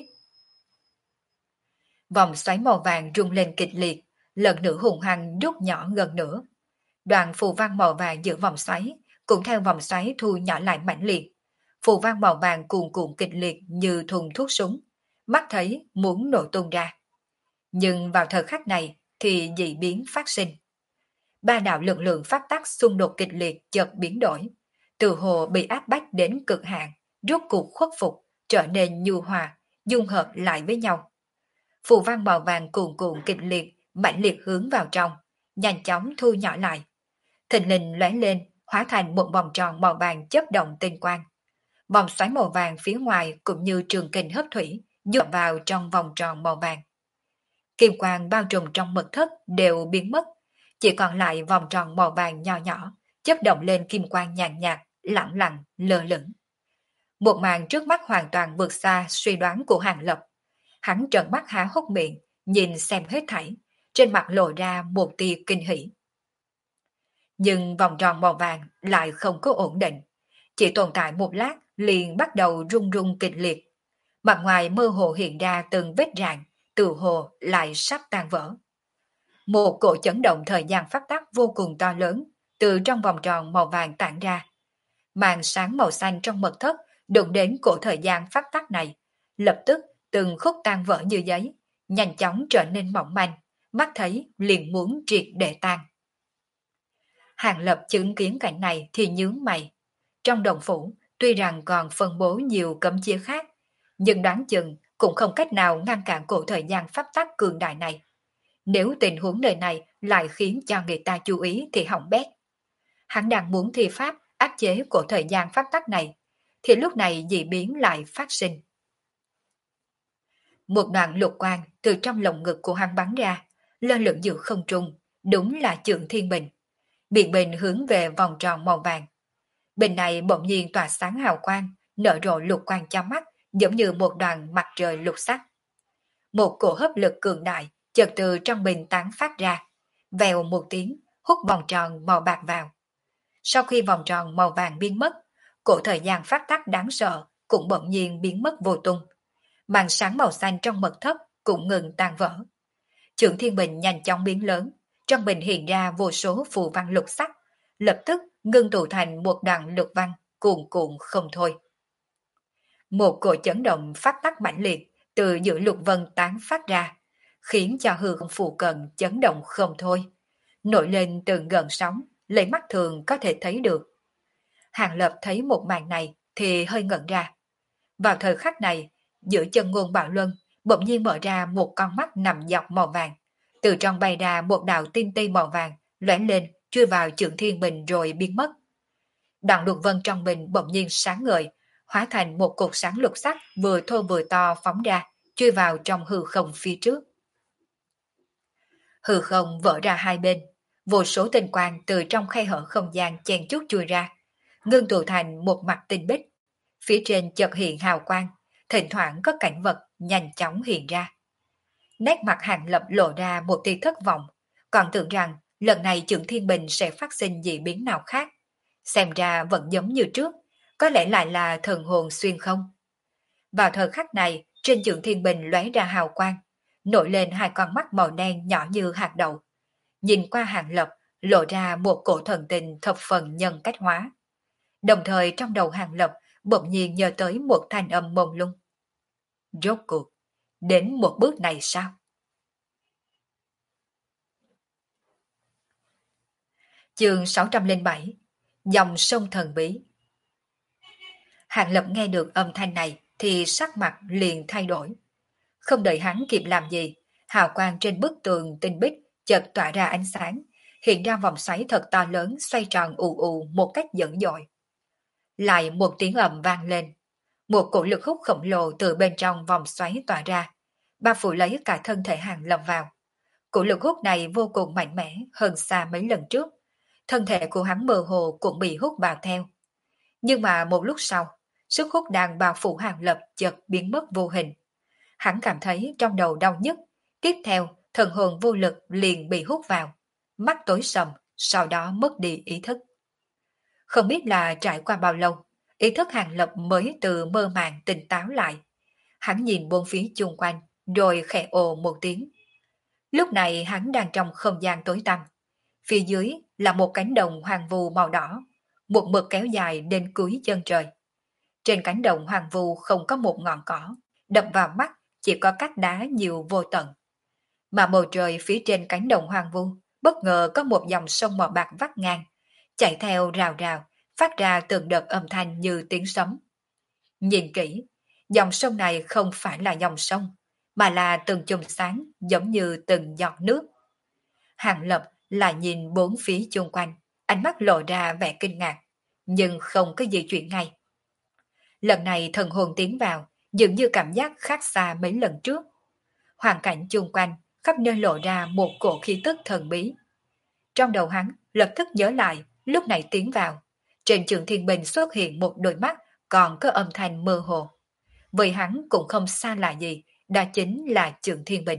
A: Vòng xoáy màu vàng rung lên kịch liệt, lần nữa hùng hăng rút nhỏ gần nữa. Đoạn phù văn màu vàng giữa vòng xoáy cũng theo vòng xoáy thu nhỏ lại mãnh liệt. Phù văn màu vàng cuồn cuộn kịch liệt như thùng thuốc súng, mắt thấy muốn nổ tung ra. Nhưng vào thời khắc này thì dị biến phát sinh. Ba đạo lực lượng pháp tắc xung đột kịch liệt chợt biến đổi, từ hồ bị áp bách đến cực hạn, rốt cuộc khuất phục, trở nên nhu hòa, dung hợp lại với nhau. Phù văn màu vàng cuồn cuộn kịch liệt, mãnh liệt hướng vào trong, nhanh chóng thu nhỏ lại. Thình lình lóe lên, hóa thành một vòng tròn màu vàng chớp động tinh quang. Vòng xoáy màu vàng phía ngoài cũng như trường kình hấp thủy, dựa vào trong vòng tròn màu vàng. Kim quang bao trùm trong mật thất đều biến mất, chỉ còn lại vòng tròn màu vàng nhỏ nhỏ, chớp động lên kim quang nhàn nhạt, lẳng lặng, lơ lửng. Một màn trước mắt hoàn toàn vượt xa suy đoán của Hàng Lập. Hắn trợn mắt há hốc miệng, nhìn xem hết thảy, trên mặt lộ ra một tia kinh hỉ. Nhưng vòng tròn màu vàng lại không có ổn định, chỉ tồn tại một lát liền bắt đầu rung rung kịch liệt. Mặt ngoài mơ hồ hiện ra từng vết rạn, từ hồ lại sắp tan vỡ. Một cỗ chấn động thời gian phát tắc vô cùng to lớn từ trong vòng tròn màu vàng tản ra. Màn sáng màu xanh trong mật thất đụng đến cỗ thời gian phát tắc này, lập tức từng khúc tan vỡ như giấy, nhanh chóng trở nên mỏng manh, mắt thấy liền muốn triệt để tan. Hàng Lập chứng kiến cảnh này thì nhướng mày. Trong đồng phủ, tuy rằng còn phân bố nhiều cấm chế khác, nhưng đoán chừng cũng không cách nào ngăn cản cổ thời gian pháp tắc cường đại này. Nếu tình huống nơi này lại khiến cho người ta chú ý thì hỏng bét. Hắn đang muốn thi pháp áp chế cổ thời gian pháp tắc này, thì lúc này dị biến lại phát sinh. Một đoạn lục quang từ trong lồng ngực của hắn bắn ra, lơ lửng giữa không trung, đúng là Trượng Thiên Bình. Miệng bình hướng về vòng tròn màu vàng. Bình này bỗng nhiên tỏa sáng hào quang, nở rộ lục quang cho mắt, giống như một đoàn mặt trời lục sắc. Một cổ hấp lực cường đại chợt từ trong bình tán phát ra, vèo một tiếng, hút vòng tròn màu bạc vào. Sau khi vòng tròn màu vàng biến mất, cổ thời gian phát tắc đáng sợ cũng bỗng nhiên biến mất vô tung. Màn sáng màu xanh trong mật thất cũng ngừng tan vỡ. Trượng Thiên Bình nhanh chóng biến lớn, trong bình hiện ra vô số phù văn lục sắc, lập tức ngưng tụ thành một đoạn lục văn cuồn cuộn không thôi. Một cỗ chấn động phát tắc mãnh liệt từ giữa lục vân tán phát ra, khiến cho hư không phù cận chấn động không thôi, nổi lên từng gợn sóng, lấy mắt thường có thể thấy được. Hàng Lập thấy một màn này thì hơi ngẩn ra. Vào thời khắc này, giữa chân ngôn Bảo Luân bỗng nhiên mở ra một con mắt nằm dọc màu vàng, từ trong bay ra một đạo tinh ti màu vàng lóe lên chui vào Trượng Thiên Bình rồi biến mất. Đoạn lục vân trong bình bỗng nhiên sáng ngời, hóa thành một cột sáng lục sắc vừa thô vừa to phóng ra, chui vào trong hư không phía trước. Hư không vỡ ra hai bên, vô số tinh quang từ trong khe hở không gian chen chúc chui ra, ngưng tụ thành một mặt tinh bích. Phía trên chợt hiện hào quang, thỉnh thoảng có cảnh vật nhanh chóng hiện ra. Nét mặt Hàng Lập lộ ra một tia thất vọng, còn tưởng rằng lần này Trượng Thiên Bình sẽ phát sinh dị biến nào khác. Xem ra vẫn giống như trước, có lẽ lại là thần hồn xuyên không. Vào thời khắc này, trên Trượng Thiên Bình lóe ra hào quang, nổi lên hai con mắt màu đen nhỏ như hạt đậu. Nhìn qua Hàng Lập, lộ ra một cổ thần tình thập phần nhân cách hóa. Đồng thời trong đầu Hàng Lập bỗng nhiên nhớ tới một thanh âm mông lung. Rốt cuộc, đến một bước này sao? Chương 607, dòng sông thần bí. Hàng Lập nghe được âm thanh này thì sắc mặt liền thay đổi. Không đợi hắn kịp làm gì, hào quang trên bức tường tinh bích chợt tỏa ra ánh sáng, hiện ra vòng xoáy thật to lớn xoay tròn ù ù một cách dẫn dội. Lại một tiếng ầm vang lên, một cổ lực hút khổng lồ từ bên trong vòng xoáy tỏa ra, bao phủ lấy cả thân thể Hàng Lập vào. Cổ lực hút này vô cùng mạnh mẽ hơn xa mấy lần trước, thân thể của hắn mơ hồ cũng bị hút vào theo. Nhưng mà một lúc sau, sức hút đang bao phủ Hàng Lập chợt biến mất vô hình. Hắn cảm thấy trong đầu đau nhức, tiếp theo thần hồn vô lực liền bị hút vào, mắt tối sầm, sau đó mất đi ý thức. Không biết là trải qua bao lâu, ý thức Hàng Lập mới từ mơ màng tỉnh táo lại. Hắn nhìn bốn phía chung quanh, rồi khẽ ồ một tiếng. Lúc này hắn đang trong không gian tối tăm. Phía dưới là một cánh đồng hoang vu màu đỏ, một mực kéo dài đến cuối chân trời. Trên cánh đồng hoang vu không có một ngọn cỏ, đập vào mắt chỉ có các đá nhiều vô tận. Mà bầu trời phía trên cánh đồng hoang vu, bất ngờ có một dòng sông màu bạc vắt ngang, chạy theo rào rào, phát ra từng đợt âm thanh như tiếng sấm. Nhìn kỹ, dòng sông này không phải là dòng sông, mà là từng chùm sáng giống như từng giọt nước. Hàng Lập lại nhìn bốn phía chung quanh, ánh mắt lộ ra vẻ kinh ngạc, nhưng không có gì chuyện ngay. Lần này thần hồn tiến vào, dường như cảm giác khác xa mấy lần trước. Hoàn cảnh chung quanh, khắp nơi lộ ra một cổ khí tức thần bí. Trong đầu hắn lập tức nhớ lại lúc này tiến vào, trên Trượng Thiên Bình xuất hiện một đôi mắt còn có âm thanh mơ hồ. Với hắn cũng không xa lạ gì, đó chính là Trượng Thiên Bình.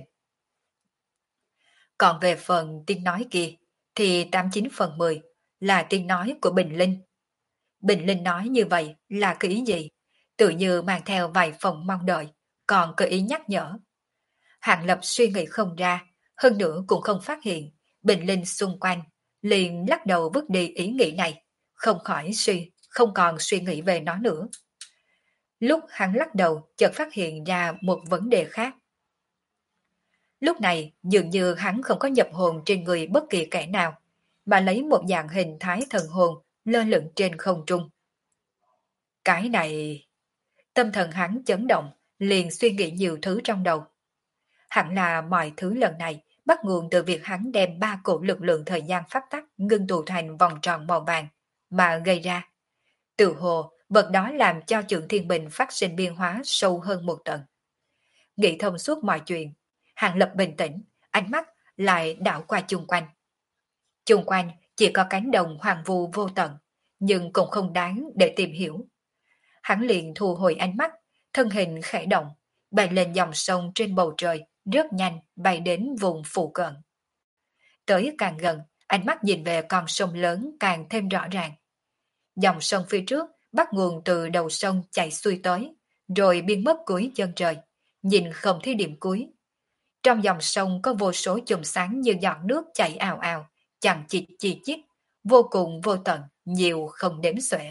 A: Còn về phần tiếng nói kia, thì 89/10 là tiếng nói của Bình Linh. Bình Linh nói như vậy là cái ý gì? Tự như mang theo vài phần mong đợi, còn có ý nhắc nhở. Hàng Lập suy nghĩ không ra, hơn nữa cũng không phát hiện, Bình Linh xung quanh, liền lắc đầu vứt đi ý nghĩ này, không còn suy nghĩ về nó nữa. Lúc hắn lắc đầu, chợt phát hiện ra một vấn đề khác. Lúc này dường như hắn không có nhập hồn trên người bất kỳ kẻ nào, mà lấy một dạng hình thái thần hồn lơ lửng trên không trung. Cái này... Tâm thần hắn chấn động, liền suy nghĩ nhiều thứ trong đầu. Hẳn là mọi thứ lần này bắt nguồn từ việc hắn đem ba cổ lực lượng thời gian pháp tắc ngưng tụ thành vòng tròn màu vàng mà gây ra. Từ hồ, vật đó làm cho Trượng Thiên Bình phát sinh biến hóa sâu hơn một tầng. Nghĩ thông suốt mọi chuyện, Hàng Lập bình tĩnh, ánh mắt lại đảo qua chung quanh. Chung quanh chỉ có cánh đồng hoàng vu vô tận, nhưng cũng không đáng để tìm hiểu. Hắn liền thu hồi ánh mắt, thân hình khẽ động, bay lên dòng sông trên bầu trời, rất nhanh bay đến vùng phụ cận. Tới càng gần, ánh mắt nhìn về con sông lớn càng thêm rõ ràng. Dòng sông phía trước bắt nguồn từ đầu sông chạy xuôi tới, rồi biến mất cuối chân trời, nhìn không thấy điểm cuối. Trong dòng sông có vô số chùm sáng như giọt nước chảy ào ào, chằng chịt chi chít, vô cùng vô tận, nhiều không đếm xuể.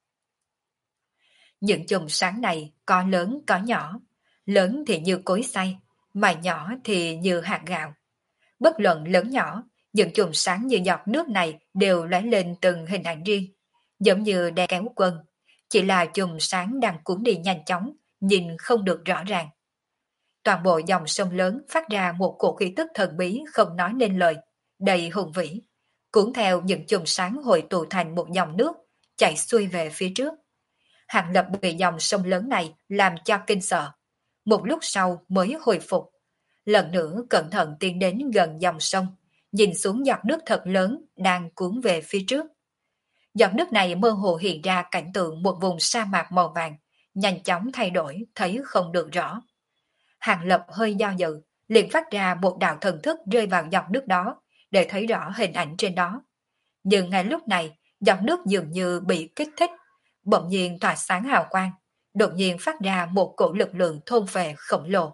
A: Những chùm sáng này có lớn có nhỏ, lớn thì như cối xay, mà nhỏ thì như hạt gạo. Bất luận lớn nhỏ, những chùm sáng như giọt nước này đều lóe lên từng hình ảnh riêng, giống như đè kéo quân. Chỉ là chùm sáng đang cuốn đi nhanh chóng, nhìn không được rõ ràng. Toàn bộ dòng sông lớn phát ra một cổ khí tức thần bí không nói nên lời, đầy hùng vĩ, cuốn theo những chùm sáng hội tụ thành một dòng nước, chạy xuôi về phía trước. Hàng Lập bị dòng sông lớn này làm cho kinh sợ. Một lúc sau mới hồi phục. Lần nữa cẩn thận tiến đến gần dòng sông, nhìn xuống giọt nước thật lớn đang cuốn về phía trước. Giọt nước này mơ hồ hiện ra cảnh tượng một vùng sa mạc màu vàng, nhanh chóng thay đổi, thấy không được rõ. Hàng Lập hơi do dự, liền phát ra một đạo thần thức rơi vào giọt nước đó, để thấy rõ hình ảnh trên đó. Nhưng ngay lúc này, giọt nước dường như bị kích thích, bỗng nhiên tỏa sáng hào quang, đột nhiên phát ra một cổ lực lượng thôn phệ khổng lồ.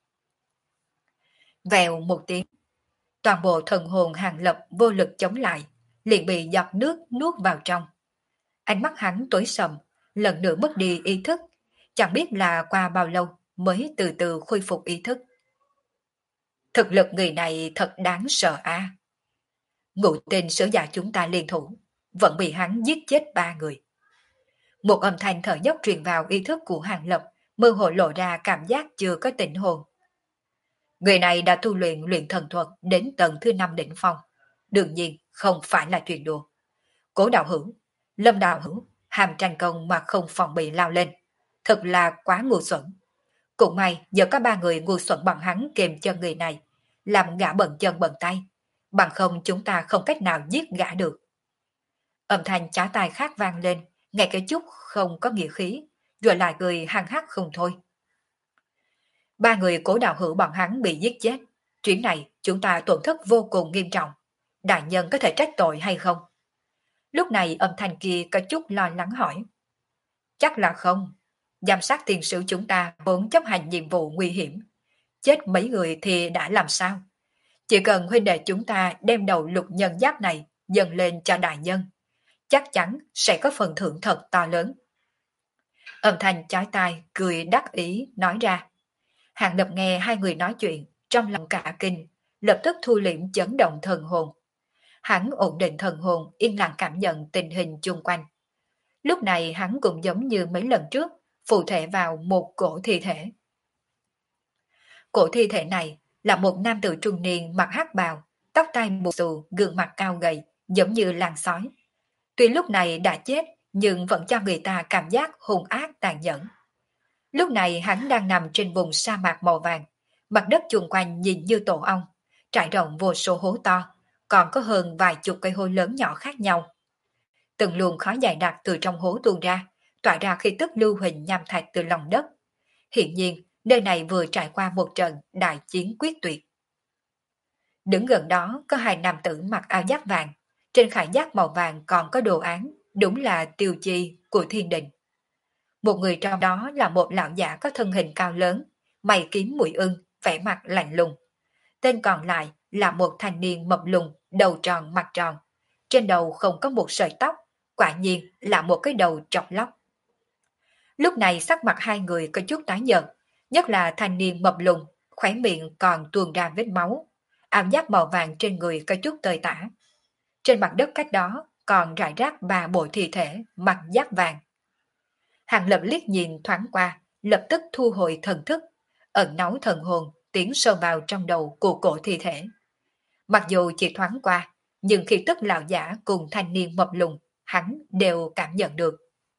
A: Vèo một tiếng, toàn bộ thần hồn Hàng Lập vô lực chống lại, liền bị giọt nước nuốt vào trong. Ánh mắt hắn tối sầm, lần nữa mất đi ý thức, chẳng biết là qua bao lâu mới từ từ khôi phục ý thức. Thực lực người này thật đáng sợ a. Ngũ tên sứ giả chúng ta liên thủ, vẫn bị hắn giết chết 3 người. Một âm thanh thở dốc truyền vào ý thức của Hàng Lập, mơ hồ lộ ra cảm giác chưa có tỉnh hồn. Người này đã tu luyện luyện thần thuật đến tầng thứ 5 đỉnh phong. Đương nhiên không phải là chuyện đùa. Cố đạo hữu, Lâm đạo hữu, hàm tranh công mà không phòng bị lao lên. Thật là quá ngu xuẩn. Cũng may giờ có 3 người ngu xuẩn bằng hắn kèm chân người này, làm gã bận chân bận tay. Bằng không chúng ta không cách nào giết gã được. Âm thanh chá tai khác vang lên, ngay cái chút không có nghĩa khí, rồi lại cười hăng hắc không thôi. 3 người Cố đạo hữu bọn hắn bị giết chết. Chuyện này chúng ta tổn thất vô cùng nghiêm trọng. Đại nhân có thể trách tội hay không? Lúc này âm thanh kia có chút lo lắng hỏi. Chắc là không. Giám sát tiền sử chúng ta vốn chấp hành nhiệm vụ nguy hiểm. Chết mấy người thì đã làm sao? Chỉ cần huynh đệ chúng ta đem đầu lục nhân giáp này dâng lên cho đại nhân, chắc chắn sẽ có phần thưởng thật to lớn. Âm thanh chói tai cười đắc ý nói ra. Hàng Lập nghe hai người nói chuyện, trong lòng cả kinh, lập tức thu liễm chấn động thần hồn. Hắn ổn định thần hồn, yên lặng cảm nhận tình hình chung quanh. Lúc này hắn cũng giống như mấy lần trước, phụ thể vào một cổ thi thể. Cổ thi thể này là một nam tử trung niên mặc hắc bào, tóc tai bù xù, gương mặt cao gầy, giống như làn sói. Tuy lúc này đã chết, nhưng vẫn cho người ta cảm giác hung ác tàn nhẫn. Lúc này hắn đang nằm trên vùng sa mạc màu vàng, mặt đất chung quanh nhìn như tổ ong, trải rộng vô số hố to, còn có hơn vài chục cây hố lớn nhỏ khác nhau. Từng luồng khói dày đặc từ trong hố tuôn ra, tỏa ra khí tức lưu huỳnh nham thạch từ lòng đất. Hiện nhiên, nơi này vừa trải qua một trận đại chiến quyết tuyệt. Đứng gần đó có 2 nam tử mặc áo giáp vàng, trên khải giáp màu vàng còn có đồ án, đúng là tiêu chi của thiên đình. Một người trong đó là một lão giả có thân hình cao lớn, mày kiếm mũi ưng, vẻ mặt lạnh lùng. Tên còn lại là một thanh niên mập lùn, đầu tròn mặt tròn. Trên đầu không có một sợi tóc, quả nhiên là một cái đầu trọc lóc. Lúc này sắc mặt hai người có chút tái nhợt, nhất là thanh niên mập lùn, khóe miệng còn tuôn ra vết máu, áo giáp màu vàng trên người có chút tơi tả. Trên mặt đất cách đó còn rải rác 3 bộ thi thể mặc giáp vàng. Hàng Lập liếc nhìn thoáng qua, lập tức thu hồi thần thức, ẩn náu thần hồn tiến sâu vào trong đầu của cổ thi thể. Mặc dù chỉ thoáng qua, nhưng khi tức lão giả cùng thanh niên mập lùn, hắn đều cảm nhận được.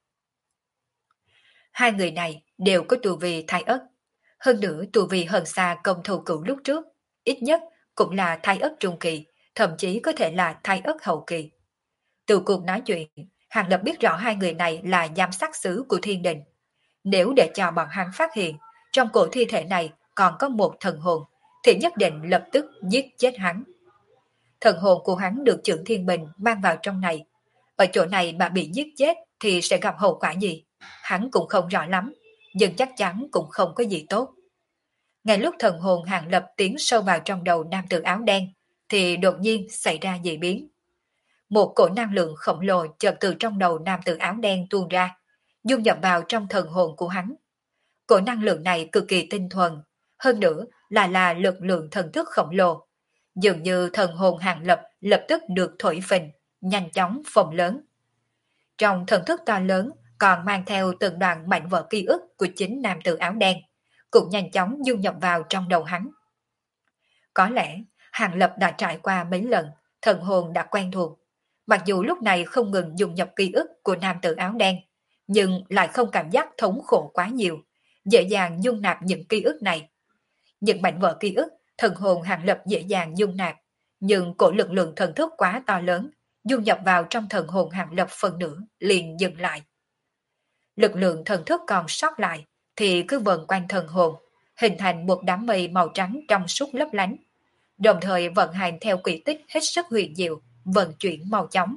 A: Hai người này đều có tu vi thái ất, hơn nữa tu vi hơn xa công thủ cửu lúc trước, ít nhất cũng là thái ất trung kỳ, thậm chí có thể là thái ất hậu kỳ. Từ cuộc nói chuyện, Hàng Lập biết rõ hai người này là giám sát sứ của thiên đình. Nếu để cho bọn hắn phát hiện, trong cổ thi thể này còn có một thần hồn, thì nhất định lập tức giết chết hắn. Thần hồn của hắn được trưởng thiên bình mang vào trong này. Ở chỗ này mà bị giết chết thì sẽ gặp hậu quả gì? Hắn cũng không rõ lắm, nhưng chắc chắn cũng không có gì tốt. Ngay lúc thần hồn Hàng Lập tiến sâu vào trong đầu nam tử áo đen, thì đột nhiên xảy ra dị biến. Một cổ năng lượng khổng lồ chợt từ trong đầu nam tử áo đen tuôn ra, dung nhập vào trong thần hồn của hắn. Cổ năng lượng này cực kỳ tinh thuần, hơn nữa là lực lượng thần thức khổng lồ. Dường như thần hồn Hàng Lập lập tức được thổi phình, nhanh chóng phồng lớn. Trong thần thức to lớn còn mang theo từng đoạn mảnh vỡ ký ức của chính nam tử áo đen, cũng nhanh chóng dung nhập vào trong đầu hắn. Có lẽ Hàng Lập đã trải qua mấy lần, thần hồn đã quen thuộc. Mặc dù lúc này không ngừng dùng nhập ký ức của nam tử áo đen, nhưng lại không cảm giác thống khổ quá nhiều, dễ dàng dung nạp những ký ức này. Những mảnh vỡ ký ức, thần hồn Hàng Lập dễ dàng dung nạp, nhưng cổ lực lượng thần thức quá to lớn, dung nhập vào trong thần hồn Hàng Lập phần nửa, liền dừng lại. Lực lượng thần thức còn sót lại, thì cứ vần quanh thần hồn, hình thành một đám mây màu trắng trong suốt lấp lánh, đồng thời vận hành theo quỹ tích hết sức huyền diệu, vận chuyển mau chóng.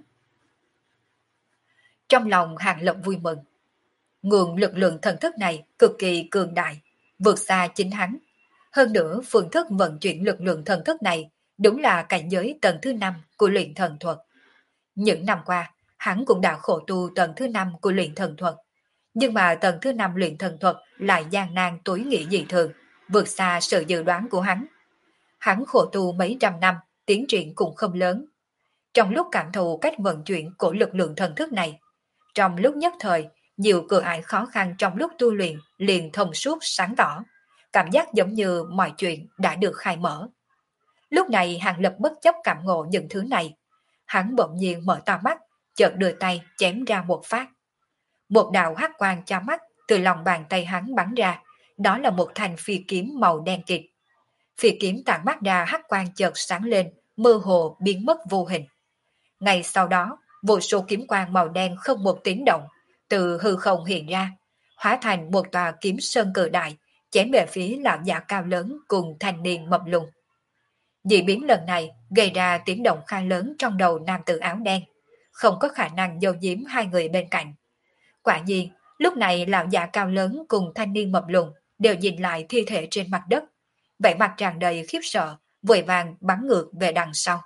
A: Trong lòng Hàng Lập vui mừng. Nguồn lực lượng thần thức này cực kỳ cường đại, vượt xa chính hắn. Hơn nữa, phương thức vận chuyển lực lượng thần thức này đúng là cảnh giới tầng thứ 5 của luyện thần thuật. Những năm qua, hắn cũng đã khổ tu tầng thứ 5 của luyện thần thuật. Nhưng mà tầng thứ 5 luyện thần thuật lại gian nan tối nghĩa dị thường, vượt xa sự dự đoán của hắn. Hắn khổ tu mấy trăm năm, tiến triển cũng không lớn. Trong lúc cảm thụ cách vận chuyển của lực lượng thần thức này, trong lúc nhất thời, nhiều cửa ải khó khăn trong lúc tu luyện liền thông suốt sáng tỏ, cảm giác giống như mọi chuyện đã được khai mở. Lúc này Hàng Lập bất chấp cảm ngộ những thứ này, hắn bỗng nhiên mở to mắt, chợt đưa tay chém ra một phát. Một đạo hắc quang chói mắt từ lòng bàn tay hắn bắn ra, đó là một thanh phi kiếm màu đen kịt. Phi kiếm tản mắt ra hắc quang chợt sáng lên, mơ hồ biến mất vô hình. Ngay sau đó, vô số kiếm quang màu đen không một tiếng động, từ hư không hiện ra, hóa thành một tòa kiếm sơn cự đại, chém về phía lão giả cao lớn cùng thanh niên mập lùn. Dị biến lần này gây ra tiếng động khá lớn trong đầu nam tử áo đen, không có khả năng giấu giếm hai người bên cạnh. Quả nhiên, lúc này lão già cao lớn cùng thanh niên mập lùn đều nhìn lại thi thể trên mặt đất, vẻ mặt tràn đầy khiếp sợ, vội vàng bắn ngược về đằng sau.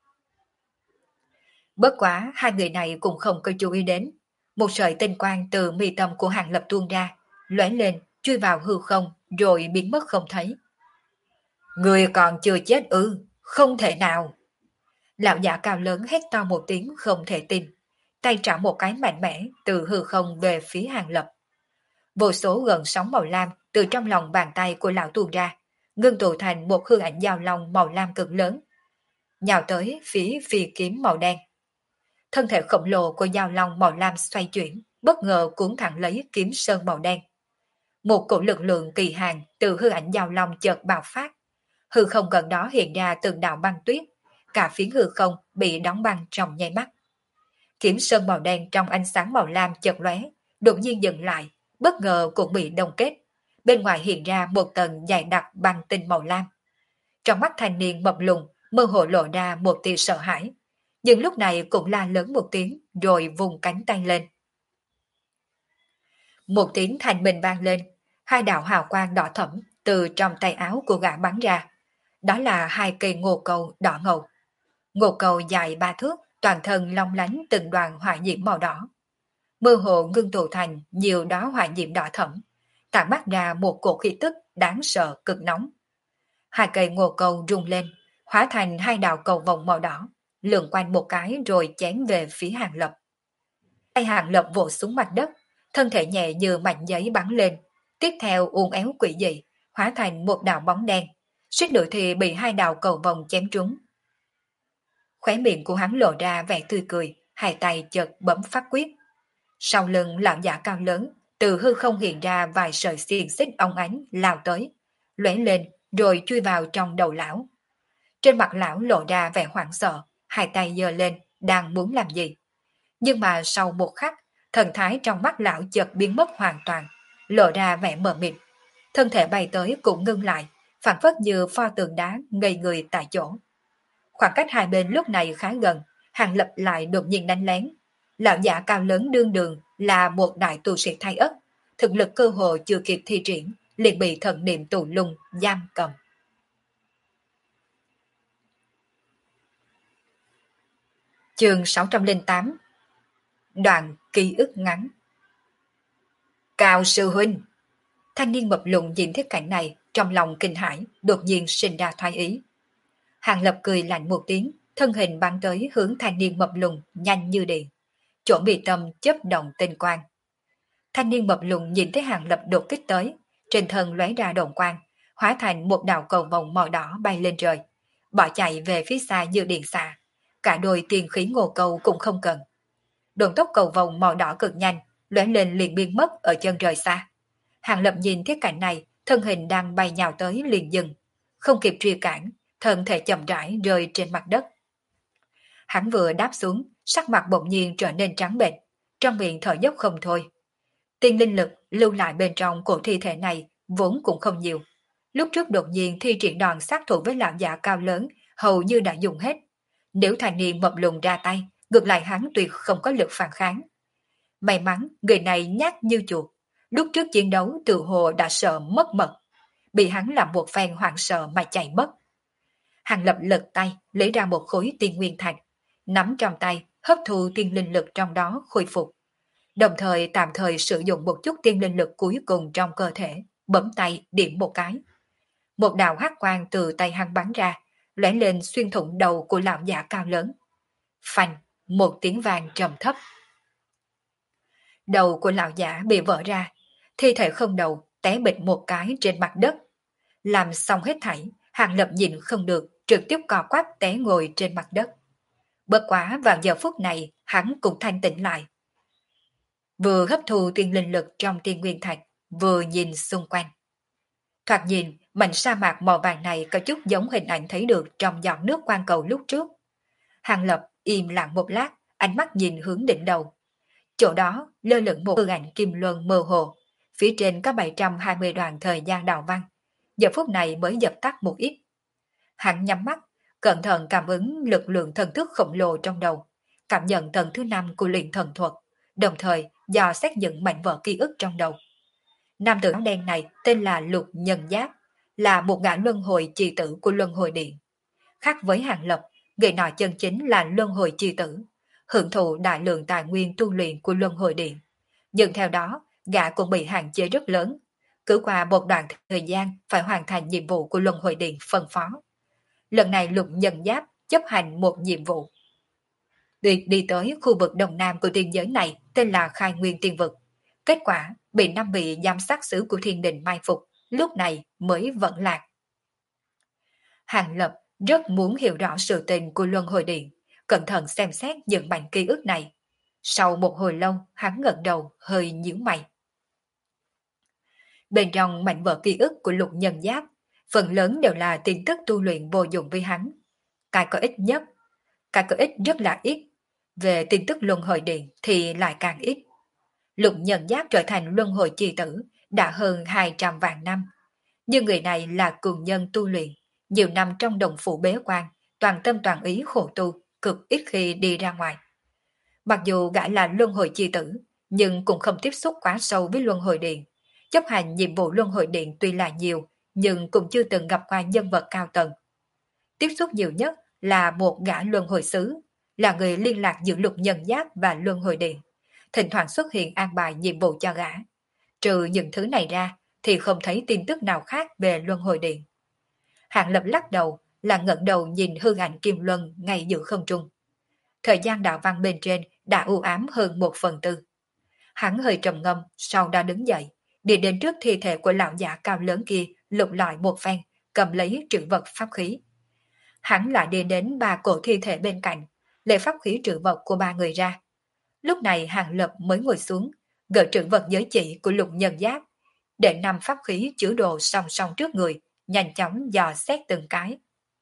A: Bất quá hai người này cũng không có chú ý đến, một sợi tinh quang từ mi tâm của Hàng Lập tuôn ra, lóe lên, chui vào hư không rồi biến mất không thấy. Người còn chưa chết ư? Không thể nào! Lão giả cao lớn hét to một tiếng không thể tin, tay trả một cái mạnh mẽ từ hư không về phía Hàng Lập. Vô số gần sóng màu lam từ trong lòng bàn tay của lão tuôn ra, ngưng tụ thành một hư ảnh giao long màu lam cực lớn, nhào tới phía phi kiếm màu đen. Thân thể khổng lồ của giao long màu lam xoay chuyển, bất ngờ cuốn thẳng lấy kiếm sơn màu đen. Một cổ lực lượng kỳ hàn từ hư ảnh giao long chợt bạo phát. Hư không gần đó hiện ra từng đạo băng tuyết, cả phiến hư không bị đóng băng trong nháy mắt. Kiếm sơn màu đen trong ánh sáng màu lam chợt lóe, đột nhiên dừng lại, bất ngờ cũng bị đông kết. Bên ngoài hiện ra một tầng dày đặc băng tinh màu lam. Trong mắt thanh niên mập lùn mơ hồ lộ ra một tia sợ hãi, nhưng lúc này cũng la lớn một tiếng rồi vùng cánh tay lên. Một tiếng thanh minh vang lên, hai đạo hào quang đỏ thẫm từ trong tay áo của gã bắn ra. Đó là hai cây ngô cầu đỏ ngầu. Ngô cầu dài 3 thước, toàn thân long lánh từng đoàn hỏa diễm màu đỏ. Mơ hồ ngưng tụ thành nhiều đóa hỏa diễm đỏ thẫm, tản mắt ra một cổ khí tức đáng sợ cực nóng. Hai cây ngô cầu rung lên, hóa thành hai đạo cầu vồng màu đỏ, lượn quanh một cái rồi chém về phía Hàng Lập. Tay Hàng Lập vỗ xuống mặt đất, thân thể nhẹ như mảnh giấy bắn lên, tiếp theo uốn éo quỷ dị, hóa thành một đạo bóng đen, suýt nữa thì bị hai đạo cầu vồng chém trúng. Khóe miệng của hắn lộ ra vẻ tươi cười, hai tay chợt bấm phát quyết. Sau lưng lão giả cao lớn, từ hư không hiện ra vài sợi xiềng xích óng ánh lao tới, lóe lên rồi chui vào trong đầu lão. Trên mặt lão lộ ra vẻ hoảng sợ, hai tay giơ lên, đang muốn làm gì. Nhưng mà sau một khắc, thần thái trong mắt lão chợt biến mất hoàn toàn, lộ ra vẻ mờ mịt. Thân thể bay tới cũng ngưng lại, phản phất như pho tượng đá ngây người tại chỗ. Khoảng cách hai bên lúc này khá gần, Hàng Lập lại đột nhiên đánh lén. Lão giả cao lớn đương đường là một đại tu sĩ thay ất, thực lực cơ hồ chưa kịp thi triển, liền bị thần niệm tù lung giam cầm. Chương 608. Đoạn ký ức ngắn. Cao sư huynh! Thanh niên mập lùn nhìn thấy cảnh này, trong lòng kinh hãi, đột nhiên sinh ra thoái ý. Hàng Lập cười lạnh một tiếng, thân hình bắn tới hướng thanh niên mập lùn nhanh như điện. Chỗ bị tâm chớp động tinh quang. Thanh niên mập lùn nhìn thấy Hàng Lập đột kích tới, trên thân lóe ra đồn quang, hóa thành một đạo cầu vồng màu đỏ bay lên trời, bỏ chạy về phía xa như điện xạ. Cả đôi tiền khí ngô cầu cũng không cần. Đồn tốc cầu vồng màu đỏ cực nhanh, lóe lên liền biến mất ở chân trời xa. Hàng Lập nhìn thấy cảnh này, thân hình đang bay nhào tới liền dừng, không kịp truy cản, thân thể chậm rãi rơi trên mặt đất. Hắn vừa đáp xuống, sắc mặt bỗng nhiên trở nên trắng bệch, trong miệng thở dốc không thôi. Tiên linh lực lưu lại bên trong cổ thi thể này vốn cũng không nhiều. Lúc trước đột nhiên thi triển đòn sát thủ với lão giả cao lớn, hầu như đã dùng hết. Nếu thanh niên mập lùn ra tay, ngược lại hắn tuyệt không có lực phản kháng. May mắn người này nhát như chuột, lúc trước chiến đấu tự hồ đã sợ mất mật, bị hắn làm một phen hoảng sợ mà chạy mất. Hàng Lập lật tay lấy ra một khối tiên nguyên thạch, nắm trong tay hấp thu tiên linh lực trong đó khôi phục, đồng thời tạm thời sử dụng một chút tiên linh lực cuối cùng trong cơ thể, bấm tay điểm một cái. Một đạo hắc quang từ tay hắn bắn ra, lóe lên xuyên thủng đầu của lão giả cao lớn. Phanh, một tiếng vang trầm thấp. Đầu của lão giả bị vỡ ra, thi thể không đầu té bịch một cái trên mặt đất. Làm xong hết thảy, Hàng Lập nhìn không được, trực tiếp cò quắp té ngồi trên mặt đất. Bất quá vào giờ phút này, hắn cũng thanh tĩnh lại. Vừa hấp thu tiên linh lực trong tiên nguyên thạch, vừa nhìn xung quanh. Thoạt nhìn, mảnh sa mạc màu vàng này có chút giống hình ảnh thấy được trong giọt nước quang cầu lúc trước. Hàng Lập im lặng một lát, ánh mắt nhìn hướng đỉnh đầu. Chỗ đó lơ lửng một hư ảnh kim luân mơ hồ, phía trên có 720 đoạn thời gian đạo văn, giờ phút này mới dập tắt một ít. Hắn nhắm mắt, cẩn thận cảm ứng lực lượng thần thức khổng lồ trong đầu, cảm nhận tầng thứ 5 của luyện thần thuật, đồng thời dò xét những mảnh vỡ ký ức trong đầu. Nam tử áo đen này tên là Lục Nhân Giáp, là một gã luân hồi chi tử của luân hồi điện. Khác với Hàng Lập, người nọ chân chính là luân hồi chi tử, hưởng thụ đại lượng tài nguyên tu luyện của luân hồi điện. Nhưng theo đó, gã cũng bị hạn chế rất lớn, cứ qua một đoạn thời gian phải hoàn thành nhiệm vụ của luân hồi điện phân phó. Lần này Lục Nhân Giáp chấp hành một nhiệm vụ. Đi tới khu vực đông nam của tiên giới này tên là Khai Nguyên Tiên Vực. Kết quả bị 5 vị giám sát sứ của thiên đình mai phục, lúc này mới vẫn lạc. Hàng Lập rất muốn hiểu rõ sự tình của luân hồi điện, cẩn thận xem xét những mảnh ký ức này. Sau một hồi lâu, hắn gật đầu, hơi nhíu mày. Bên trong mảnh vỡ ký ức của Lục Nhân Giáp, phần lớn đều là tin tức tu luyện vô dụng với hắn. Cái có ích nhất, cái có ích rất là ít. Về tin tức luân hồi điện thì lại càng ít. Lục Nhân Giáp trở thành luân hồi chi tử đã hơn 200 vạn năm. Nhưng người này là cường nhân tu luyện, nhiều năm trong đồng phủ bế quan, toàn tâm toàn ý khổ tu, cực ít khi đi ra ngoài. Mặc dù gã là luân hồi chi tử, nhưng cũng không tiếp xúc quá sâu với luân hồi điện. Chấp hành nhiệm vụ luân hồi điện tuy là nhiều, nhưng cũng chưa từng gặp qua nhân vật cao tầng. Tiếp xúc nhiều nhất là một gã luân hồi sứ, là người liên lạc giữa Lục Nhân Giáp và luân hồi điện, thỉnh thoảng xuất hiện an bài nhiệm vụ cho gã. Trừ những thứ này ra thì không thấy tin tức nào khác về luân hồi điện. Hàng Lập lắc đầu, là ngẩng đầu nhìn hư ảnh Kim Luân ngay giữa không trung. Thời gian đạo văn bên trên đã u ám hơn 1/4. Hắn hơi trầm ngâm, sau đó đứng dậy, đi đến trước thi thể của lão giả cao lớn kia, lục lọi một phen, cầm lấy trữ vật pháp khí. Hắn lại đi đến 3 cổ thi thể bên cạnh, lấy pháp khí trữ vật của 3 người ra. Lúc này Hàng Lập mới ngồi xuống, gỡ trữ vật giới chỉ của Lục Nhân Giáp, để 5 pháp khí chứa đồ song song trước người, nhanh chóng dò xét từng cái.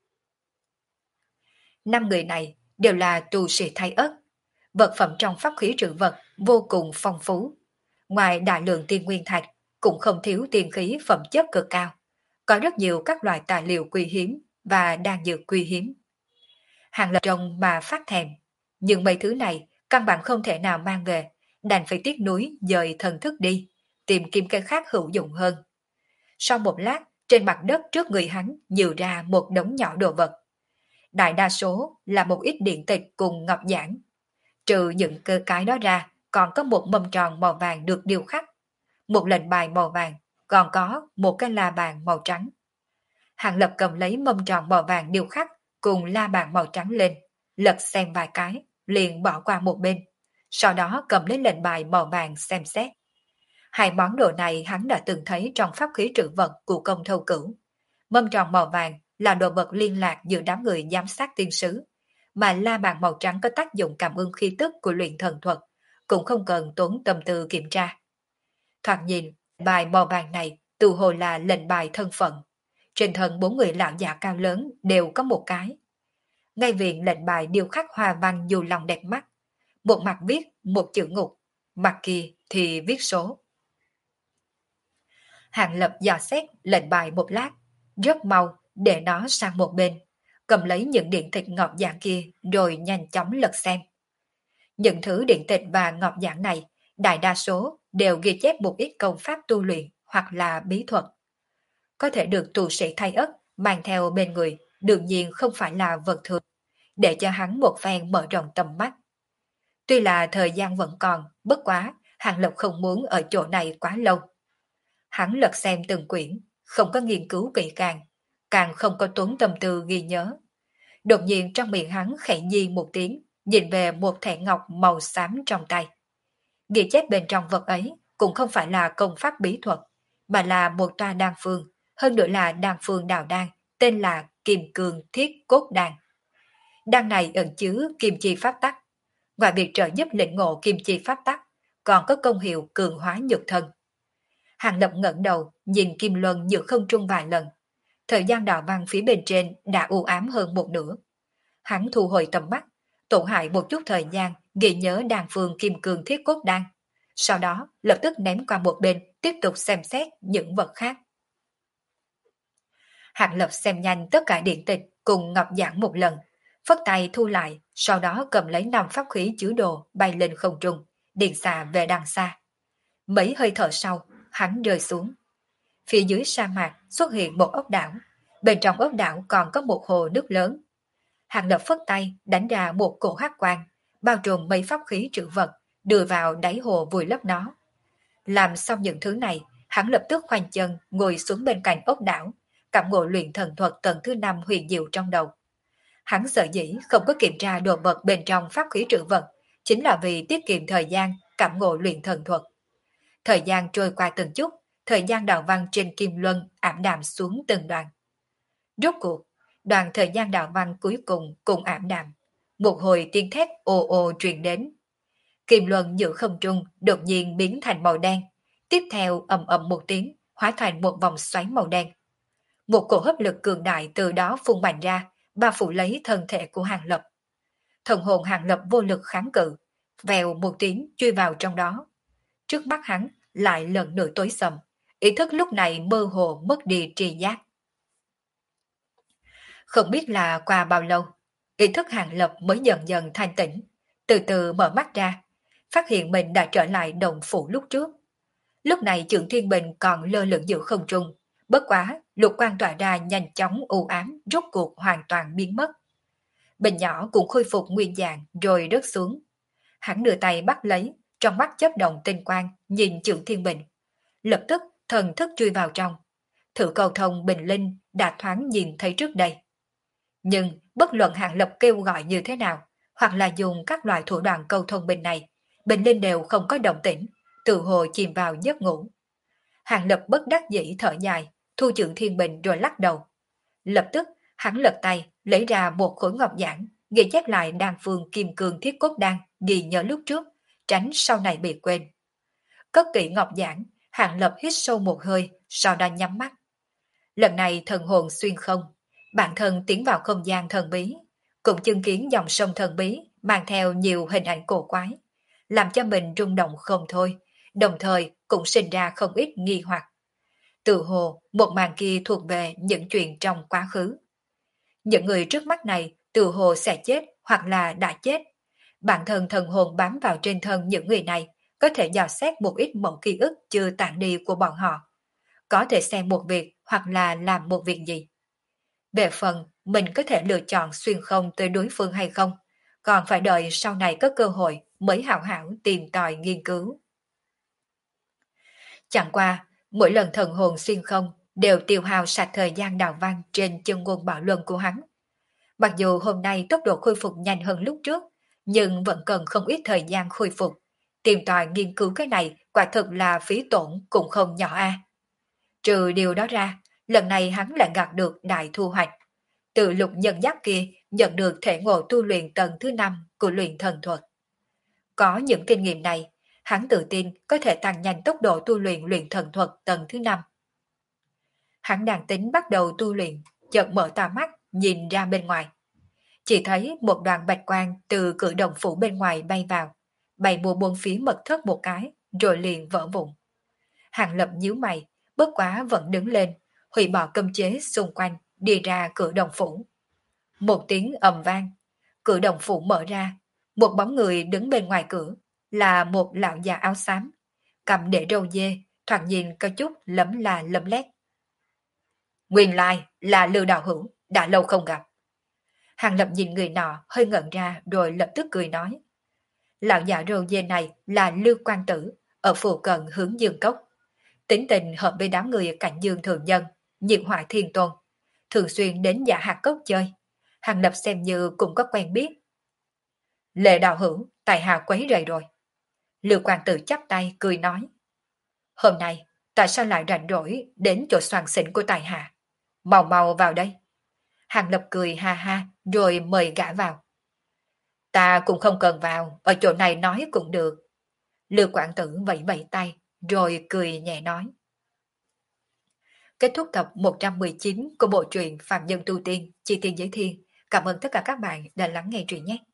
A: 5 người này đều là tu sĩ thay ất. Vật phẩm trong pháp khí trữ vật vô cùng phong phú. Ngoài đại lượng tiên nguyên thạch, cũng không thiếu tiên khí phẩm chất cực cao. Có rất nhiều các loại tài liệu quý hiếm và đan dược quý hiếm. Hàng Lập trông mà phát thèm, nhưng mấy thứ này căn bản không thể nào mang về, đành phải tiếc nuối dời thần thức đi, tìm kiếm cái khác hữu dụng hơn. Sau một lát, trên mặt đất trước người hắn nhiều ra một đống nhỏ đồ vật. Đại đa số là một ít điện tịch cùng ngọc giản. Trừ những cơ cái đó ra, còn có một mâm tròn màu vàng được điêu khắc, một lệnh bài màu vàng, còn có một cái la bàn màu trắng. Hàng Lập cầm lấy mâm tròn màu vàng điêu khắc cùng la bàn màu trắng lên, lật xem vài cái, liền bỏ qua một bên, sau đó cầm lấy lệnh bài màu vàng xem xét. Hai món đồ này hắn đã từng thấy trong pháp khí trữ vật của công thâu cửu. Mâm tròn màu vàng là đồ vật liên lạc giữa đám người giám sát tiên sứ, mà la bàn màu trắng có tác dụng cảm ứng khí tức của luyện thần thuật, cũng không cần tốn tâm tư kiểm tra. Thoạt nhìn, bài màu vàng này tự hồ là lệnh bài thân phận. Trên thân 4 người lão già cao lớn đều có một cái. Ngay viện lệnh bài điêu khắc hoa văn dù lòng đẹp mắt. Một mặt viết một chữ ngục, mặt kia thì viết số. Hàng Lập dò xét lệnh bài một lát, rất mau để nó sang một bên, cầm lấy những điện tịch ngọc giản kia rồi nhanh chóng lật xem. Những thứ điện tịch và ngọc giản này đại đa số đều ghi chép một ít công pháp tu luyện hoặc là bí thuật. Có thể được tu sĩ thay ất mang theo bên người, đương nhiên không phải là vật thường, để cho hắn một phen mở rộng tầm mắt. Tuy là thời gian vẫn còn, bất quá, Hàng Lập không muốn ở chỗ này quá lâu. Hắn lật xem từng quyển, không có nghiên cứu kỹ càng không có tốn tâm tư ghi nhớ. Đột nhiên trong miệng hắn khẽ nhi một tiếng, nhìn về một thẻ ngọc màu xám trong tay. Ghi chép bên trong vật ấy cũng không phải là công pháp bí thuật, mà là một toa đan phương, hơn nữa là đan phương đào đan, tên là Kim Cương Thiết Cốt Đan. Đan này ẩn chứa kim chi pháp tắc. Ngoài việc trợ giúp lĩnh ngộ kim chi pháp tắc, còn có công hiệu cường hóa nhục thân. Hàng Lập ngẩng đầu, nhìn Kim Luân giữa không trung vài lần. Thời gian đạo văn phía bên trên đã u ám hơn một nửa. Hắn thu hồi tầm mắt, tổn hại một chút thời gian ghi nhớ đan phương Kim Cương Thiết Cốt Đan. Sau đó lập tức ném qua một bên, tiếp tục xem xét những vật khác. Hàng Lập xem nhanh tất cả điện tịch cùng ngọc giản một lần, phất tay thu lại, sau đó cầm lấy 5 pháp khí chứa đồ bay lên không trung, điện xà về đằng xa. Mấy hơi thở sau, hắn rơi xuống. Phía dưới sa mạc xuất hiện một ốc đảo, bên trong ốc đảo còn có một hồ nước lớn. Hàng Lập phất tay đánh ra một cổ hắc quang, bao trùm mấy pháp khí trữ vật, đưa vào đáy hồ vùi lấp nó. Làm xong những thứ này, hắn lập tức khoanh chân ngồi xuống bên cạnh ốc đảo, cảm ngộ luyện thần thuật tầng thứ 5 huyền diệu trong đầu. Hắn sợ dĩ không có kiểm tra đồ vật bên trong pháp khí trữ vật, chính là vì tiết kiệm thời gian cảm ngộ luyện thần thuật. Thời gian trôi qua từng chút, thời gian đạo văn trên kim luân ảm đạm xuống từng đoạn. Rốt cuộc, đoạn thời gian đạo văn cuối cùng cũng ảm đạm. Một hồi tiếng thét ồ ồ truyền đến. Kim luân giữa không trung đột nhiên biến thành màu đen. Tiếp theo ầm ầm một tiếng, hóa thành một vòng xoáy màu đen. Một cổ hấp lực cường đại từ đó phun mạnh ra, bao phủ lấy thân thể của Hàng Lập. Thần hồn Hàng Lập vô lực kháng cự, vèo một tiếng chui vào trong đó. Trước mắt hắn lại lần nữa tối sầm, ý thức lúc này mơ hồ mất đi tri giác. Không biết là qua bao lâu, ý thức Hàng Lập mới dần dần thanh tỉnh, từ từ mở mắt ra, phát hiện mình đã trở lại đồng phủ lúc trước. Lúc này Trượng Thiên Bình còn lơ lửng giữa không trung, bất quá lục quang tỏa ra nhanh chóng u ám, rốt cuộc hoàn toàn biến mất. Bình nhỏ cũng khôi phục nguyên dạng rồi rớt xuống. Hắn đưa tay bắt lấy, trong mắt chớp động tinh quang, nhìn Trượng Thiên Bình. Lập tức thần thức chui vào trong. Thử cầu thông bình linh đã thoáng nhìn thấy trước đây. Nhưng bất luận Hàng Lập kêu gọi như thế nào, hoặc là dùng các loại thủ đoạn câu thông bên này, Bình Linh đều không có động tĩnh, tự hồ chìm vào giấc ngủ. Hàng Lập bất đắc dĩ thở dài, thu trưởng thiên bình rồi lắc đầu. Lập tức, hắn lật tay, lấy ra một khối ngọc giản, ghi chép lại đan phương kim cương thiết cốt đan ghi nhớ lúc trước, tránh sau này bị quên. Cất kỹ ngọc giản, Hàng Lập hít sâu một hơi, sau đó nhắm mắt. Lần này thần hồn xuyên không, bản thân tiến vào không gian thần bí, cũng chứng kiến dòng sông thần bí mang theo nhiều hình ảnh cổ quái, làm cho mình rung động không thôi, đồng thời cũng sinh ra không ít nghi hoặc. Tự hồ, một màn kia thuộc về những chuyện trong quá khứ. Những người trước mắt này tự hồ sẽ chết hoặc là đã chết. Bản thân thần hồn bám vào trên thân những người này có thể dò xét một ít mẫu ký ức chưa tản đi của bọn họ. Có thể xem một việc hoặc là làm một việc gì. Về phần mình có thể lựa chọn xuyên không tới đối phương hay không, còn phải đợi sau này có cơ hội mới hảo hảo tìm tòi nghiên cứu. Chẳng qua, mỗi lần thần hồn xuyên không đều tiêu hao sạch thời gian đào văn trên chân ngôn bảo luân của hắn. Mặc dù hôm nay tốc độ khôi phục nhanh hơn lúc trước, nhưng vẫn cần không ít thời gian khôi phục. Tìm tòi nghiên cứu cái này quả thực là phí tổn cũng không nhỏ a. Trừ điều đó ra, lần này hắn lại gặt được đại thu hoạch. Từ lục nhân giác kia nhận được thể ngộ tu luyện tầng thứ 5 của luyện thần thuật. Có những kinh nghiệm này, hắn tự tin có thể tăng nhanh tốc độ tu luyện luyện thần thuật tầng thứ 5. Hắn đang tính bắt đầu tu luyện, chợt mở to mắt nhìn ra bên ngoài. Chỉ thấy một đoàn bạch quang từ cửa động phủ bên ngoài bay vào, bay mua bốn phía mật thất một cái, rồi liền vỡ vụn. Hàng Lập nhíu mày, bất quá vẫn đứng lên, hủy bỏ cấm chế xung quanh, đi ra cửa động phủ. Một tiếng ầm vang, cửa động phủ mở ra, một bóng người đứng bên ngoài cửa, là một lão già áo xám, cầm để râu dê, thoạt nhìn có chút lấm là lấm lét. Nguyên lai là Lưu Đạo Hữu, đã lâu không gặp. Hàng Lập nhìn người nọ hơi ngẩn ra rồi lập tức cười nói. Lão già râu dê này là Lưu Quan Tử, ở phụ cận hướng Dương Cốc. Tính tình hợp với đám người cảnh Dương thường nhân, nhiệt hỏa thiên tôn, thường xuyên đến Dạ Hạt Cốc chơi. Hàng Lập xem như cũng có quen biết. Lệ Đạo Hữu, tại hạ quấy rầy rồi. Lưu Quan Tử chắp tay cười nói. Hôm nay, tại sao lại rảnh rỗi đến chỗ soàn xỉn của tài hạ? Mau mau vào đây. Hàng Lập cười ha ha, rồi mời gã vào. Ta cũng không cần vào, ở chỗ này nói cũng được. Lưu Quảng Tử vẫy vẫy tay, rồi cười nhẹ nói. Kết thúc tập 119 của bộ truyện Phạm Nhân Tu Tiên, Chi Tiên Giới Thiên. Cảm ơn tất cả các bạn đã lắng nghe truyện nhé.